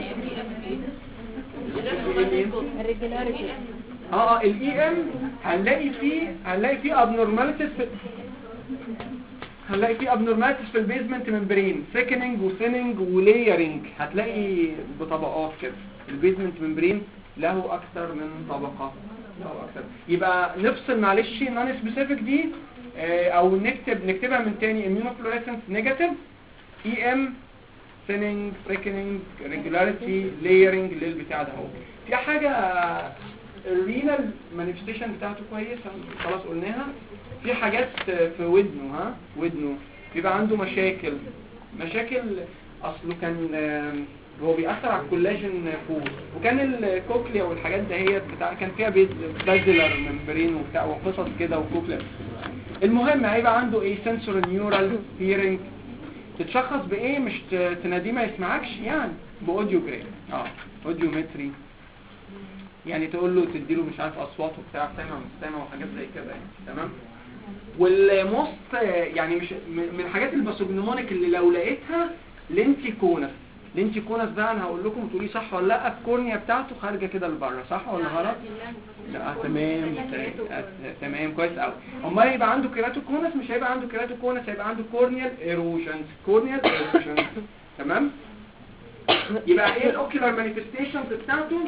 الريجولاريتي. اه اه الاي ام هنلاقي فيه هنلاقي فيه ابنورماليتيز في هنلاقي فيه ابنورماليتيز في البيزمنت ممبرين، ثيكننج وثيننج ولايرنج. هتلاقي بطبقات كده البيزمنت ممبرين له اكثر من طبقه، له اكثر. يبقى نفصل معلش نون سبيسيفيك دي اه او نكتب نكتبها من تاني اميونوفلوريسنس نيجاتيف، اي ام، ثيننج، ثيكننج، ريجولاريتي، لايرنج للبتاع ده. اهو في حاجه الرينال مانيفستيشن بتاعته كويسه خلاص قلناها. في حاجات في ودنه، ها ودنه بيبقى عنده مشاكل مشاكل اصله كان هو بيأثر على الكولاجين فور، وكان الكوكليا والحاجات دهيت بتاع كان فيها بازلر ممبرين وبتاع وقصص كده وكوكليا. المهم هيبقى عنده ايه؟ سنسور نيورال هيرنج. تتشخص بايه؟ مش تناديه ما يسمعكش يعني، باوديوجرام، اه اوديومتري، يعني تقول له تديله مش عارف اصوات وبتاع سامع مش سامع وحاجات زي كده يعني. تمام. والموست يعني مش من الحاجات الباثوجنومونيك اللي لو لقيتها لينتيكونس. لينتيكونس ده انا هقول لكم تقولي صح ولا لا. الكورنيا بتاعته خارجه كده لبره، صح ولا غلط؟ لا تمام تمام كويس قوي. امال يبقى عنده كيراتوكونس؟ مش هيبقى عنده كيراتوكونس، هيبقى عنده كورنيال ايروجنز. كورنيال ايروجنز تمام. يبقى ايه الاوكيولار مانيفستيشنز بتاعته؟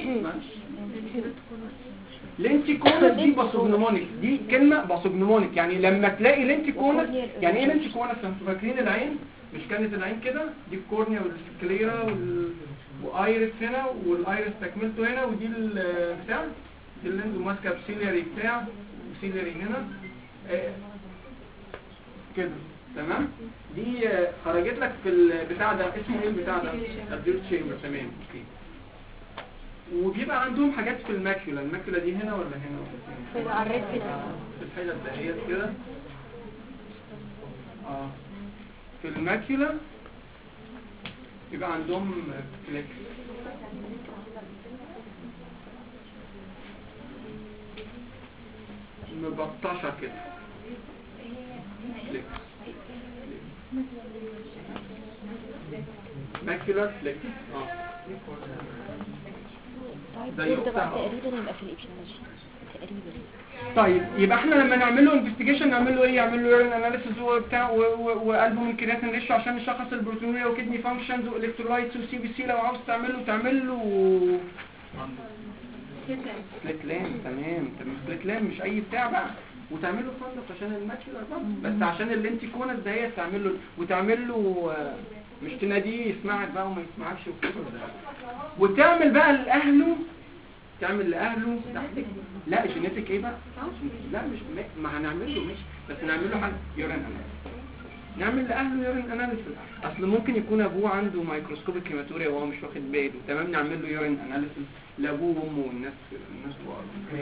لينتيكونس دي باثوجنومونيك، دي كلمه باثوجنومونيك يعني لما تلاقي لينتيكونس. يعني ايه لينتيكونس؟ انتوا فاكرين العين؟ مش كانت العين كده؟ دي الكورنيا والسكليرا وال... وايرس هنا، والايرس تكملته هنا، ودي البتاع دي اللي عنده ماسكه بسيلياري بتاع سيلياري هنا آه كده. تمام. دي آه خرجت لك في البتاع ده، اسمه ايه البتاع ده؟ الديرت شيمبر. تمام اوكي. وبيبقى عندهم حاجات في الماكيولا. الماكيولا دي هنا ولا هنا ولا في العريس في الحته الدهيت كده اه في الماكيولا يبقى عندهم فليكس. مبطشه كده فليكس، ماكيولا فليكس. اه طيب ده بقى تقريبا يبقى في الابشنج تقريبا. طيب يبقى احنا لما نعمل له انفستيجيشن نعمل له ايه؟ يعمل له يورين اناليسيس وبتاع والبومين كرياتين ريشيو عشان نشخص البروتينوريا وكدني فانكشنز والكترولايتس وسي بي سي. لو عاوز تعمل له تعمل له سليتلان. تمام تمام سليتلان مش اي بتاع بقى. وتعمل له فندق عشان الماكيولار برضه، بس عشان اللينتيكونس ده هي تعمل له وتعمل له مش تناديه يسمعك بقى وما يسمعكش وكده. وتعمل بقى لاهله تعمل لاهله تحت لا جينيتك ايه بقى؟ لا مش ما هنعمل له مش بس نعمل له حاجه يورين اناليسيس. نعمل لاهله يورين اناليسيس. اصل ممكن يكون ابوه عنده مايكروسكوبيك هيماتوريا وهو مش واخد باله. تمام. نعمل له يورين اناليسيس لابوه وامه والناس الناس بقى.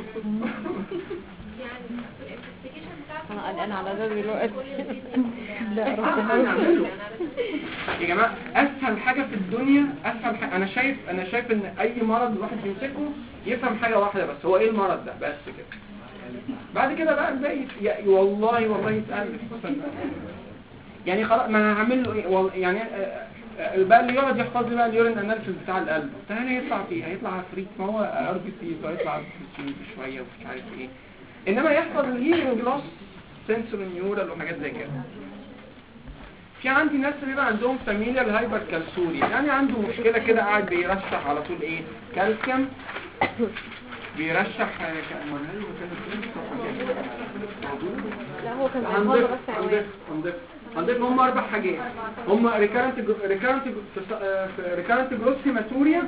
انا قلقان على ده دلوقتي. لا نعمله يا جماعه. اسهل حاجه في الدنيا اسهل حاجة. انا شايف انا شايف ان اي مرض الواحد يمسكه يفهم حاجه واحده بس، هو ايه المرض ده بس كده. بعد كده بقى الباقي والله والله يتقال يعني خلاص. ما انا هعمل له ايه يعني بقى اللي يقعد يحفظ لي بقى اليورين اناليسيس بتاع القلب. ثاني هيطلع فيه هيطلع عفريت. ما هو ار بي سي وهيطلع شويه ومش عارف ايه. انما يحفظ الهيرنج لوس سنسور نيورال وحاجات زي كده. في عندي ناس بيبقى عندهم فاميليال هايبر كالسوري، يعني عنده مشكله كده قاعد بيرشح على طول ايه كالسيوم، بيرشح لا هو كان هنضيف بيظهر بس هنضيف عوام. هنضيف هنضيف هم اربع حاجات. هم ريكارنت ريكارنت ريكارنت جروس هيماتوريا،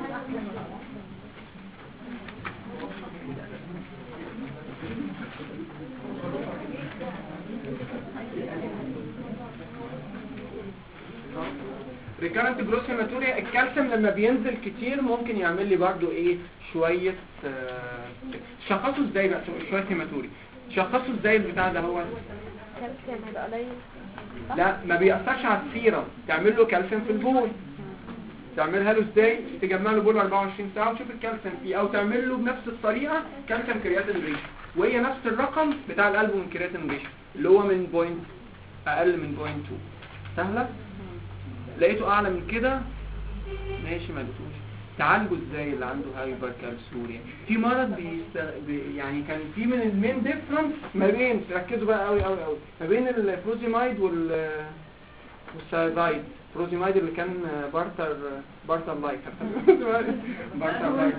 ريكارنت جروس هيماتوريا. الكالسيوم لما بينزل كتير ممكن يعمل لي برضو ايه شويه آه، شخصوا ازاي بقى شويه هيماتوري، شخصوا ازاي البتاع ده هو كالسيوم هيبقى قليل. لا ما بيأثرش على السيرم، تعمل له كالسيوم في البول. تعملها له ازاي؟ تجمع له بول أربعة وعشرين ساعه وتشوف الكالسيوم فيه، او تعمل له بنفس الطريقه كالسيوم كرياتين ريشيو، وهي نفس الرقم بتاع القلب من كرياتين ريشيو اللي هو من بوينت اقل من بوينت اتنين. سهله؟ لقيته اعلى من كده ماشي، ما لقيتوش. تعالجوا ازاي اللي عنده هايبر كالسوريا؟ في مرض بيست... بي... يعني كان في من المين ديفرنس ما بين، ركزوا بقى قوي قوي قوي، ما بين الفروزيمايد وال والسايزايد. فروزيمايد اللي كان بارتر بارتر لايك بارتر لايك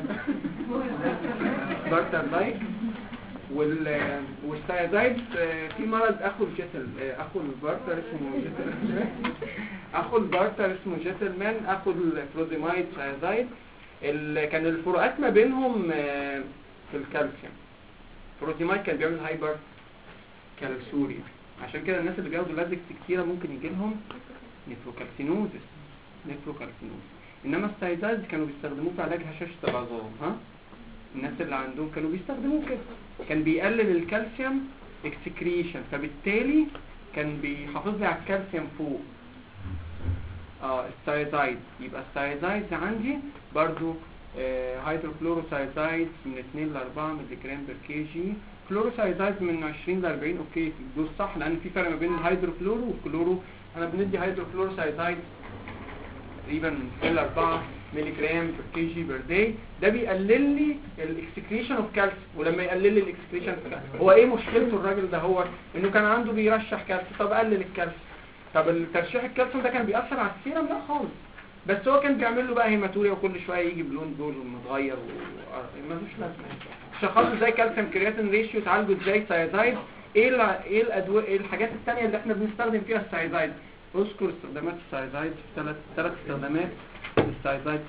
بارتر لايك وال والسايزايد. في مرض اخو الجيتل، اخو البارتر اسمه جيتل اخو البارتر اسمه جيتلمان، اخو الفروزيمايد سايزايد. ال... كان الفروقات ما بينهم في الكالسيوم. فروزيمايد كان بيعمل هايبر كالسوريا، عشان كده الناس اللي بياخدوا لازكس كتيره ممكن يجي لهم نيفروكالسينوزس نيفروكالسينوزس. انما السايزايد كانوا بيستخدموه في علاج هشاشه العظام. ها الناس اللي عندهم كانوا بيستخدموه كده، كان بيقلل الكالسيوم اكسكريشن، فبالتالي كان بيحافظ لي على الكالسيوم فوق. اه السايزايد، يبقى السايزايد عندي برضو آه هيدروكلوروسايزايد من اتنين ل اربعة مللي جرام بر كي جي، كلوروسايزايد من عشرين ل اربعين. اوكي دول صح، لان في فرق ما بين الهيدروكلورو والكلورو. انا بندي هيدروكلوروسايزايد تقريبا من اتنين ل اربعة مللي جرام بر كي جي بر داي، ده بيقلل لي الاكسكريشن اوف كالسيوم. ولما يقلل لي الاكسكريشن، هو ايه مشكلته الراجل ده؟ هو انه كان عنده بيرشح كالسيوم. طب قلل الكالسيوم، طب الترشيح الكالسيوم ده كان بيأثر على السيرم؟ لا خالص، بس هو كان بيعمل له بقى هيماتوريا، وكل شويه يجي بلون بول متغير ومالوش لازمه. شخصوا ازاي كالسيوم كرياتين ريشيو، تعالجوا ازاي سايزايد، ايه ايه الادويه، ايه الحاجات الثانيه اللي احنا بنستخدم فيها السايزايد. اذكر استخدامات السايزايد في ثلاث ثلاث استخدامات السايزايد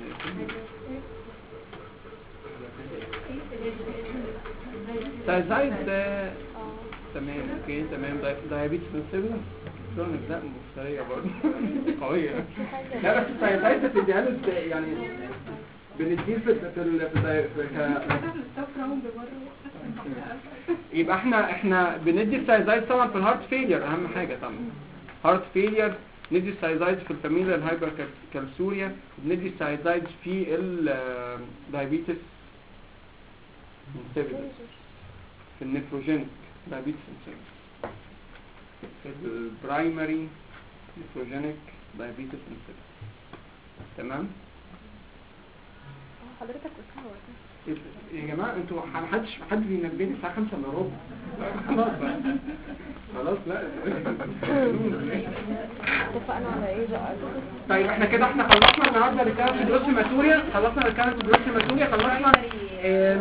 سايزايد ده تمام. اوكي تمام. دايابيتس انسيبيلس كرونيك، لا مفترية برضه قوية. لا بس السايزايد بتديها له ازاي يعني؟ بنديه في في في يبقى احنا احنا بندي السايزايد طبعا في الهارت فيلير، اهم حاجة طبعا هارت فيلير ندي السايزايد في الفاميليا الهايبر كالسوريا، وبندي السايزايد في الدايابيتس انسيبيلس، في النيفروجينيك دايابيتس انسيبيلس، في البرايمري نيفروجينيك دايابيتس انسيبيلس. تمام. حضرتك قلتها وقتها يا جماعه انتوا محدش حد بينبهني الساعه خمسة الا ربع. خلاص بقى خلاص. لا اتفقنا على ايه بقى؟ طيب احنا كده احنا خلصنا النهارده ريكارنت جروس هيماتوريا، خلصنا ريكارنت جروس هيماتوريا، خلصنا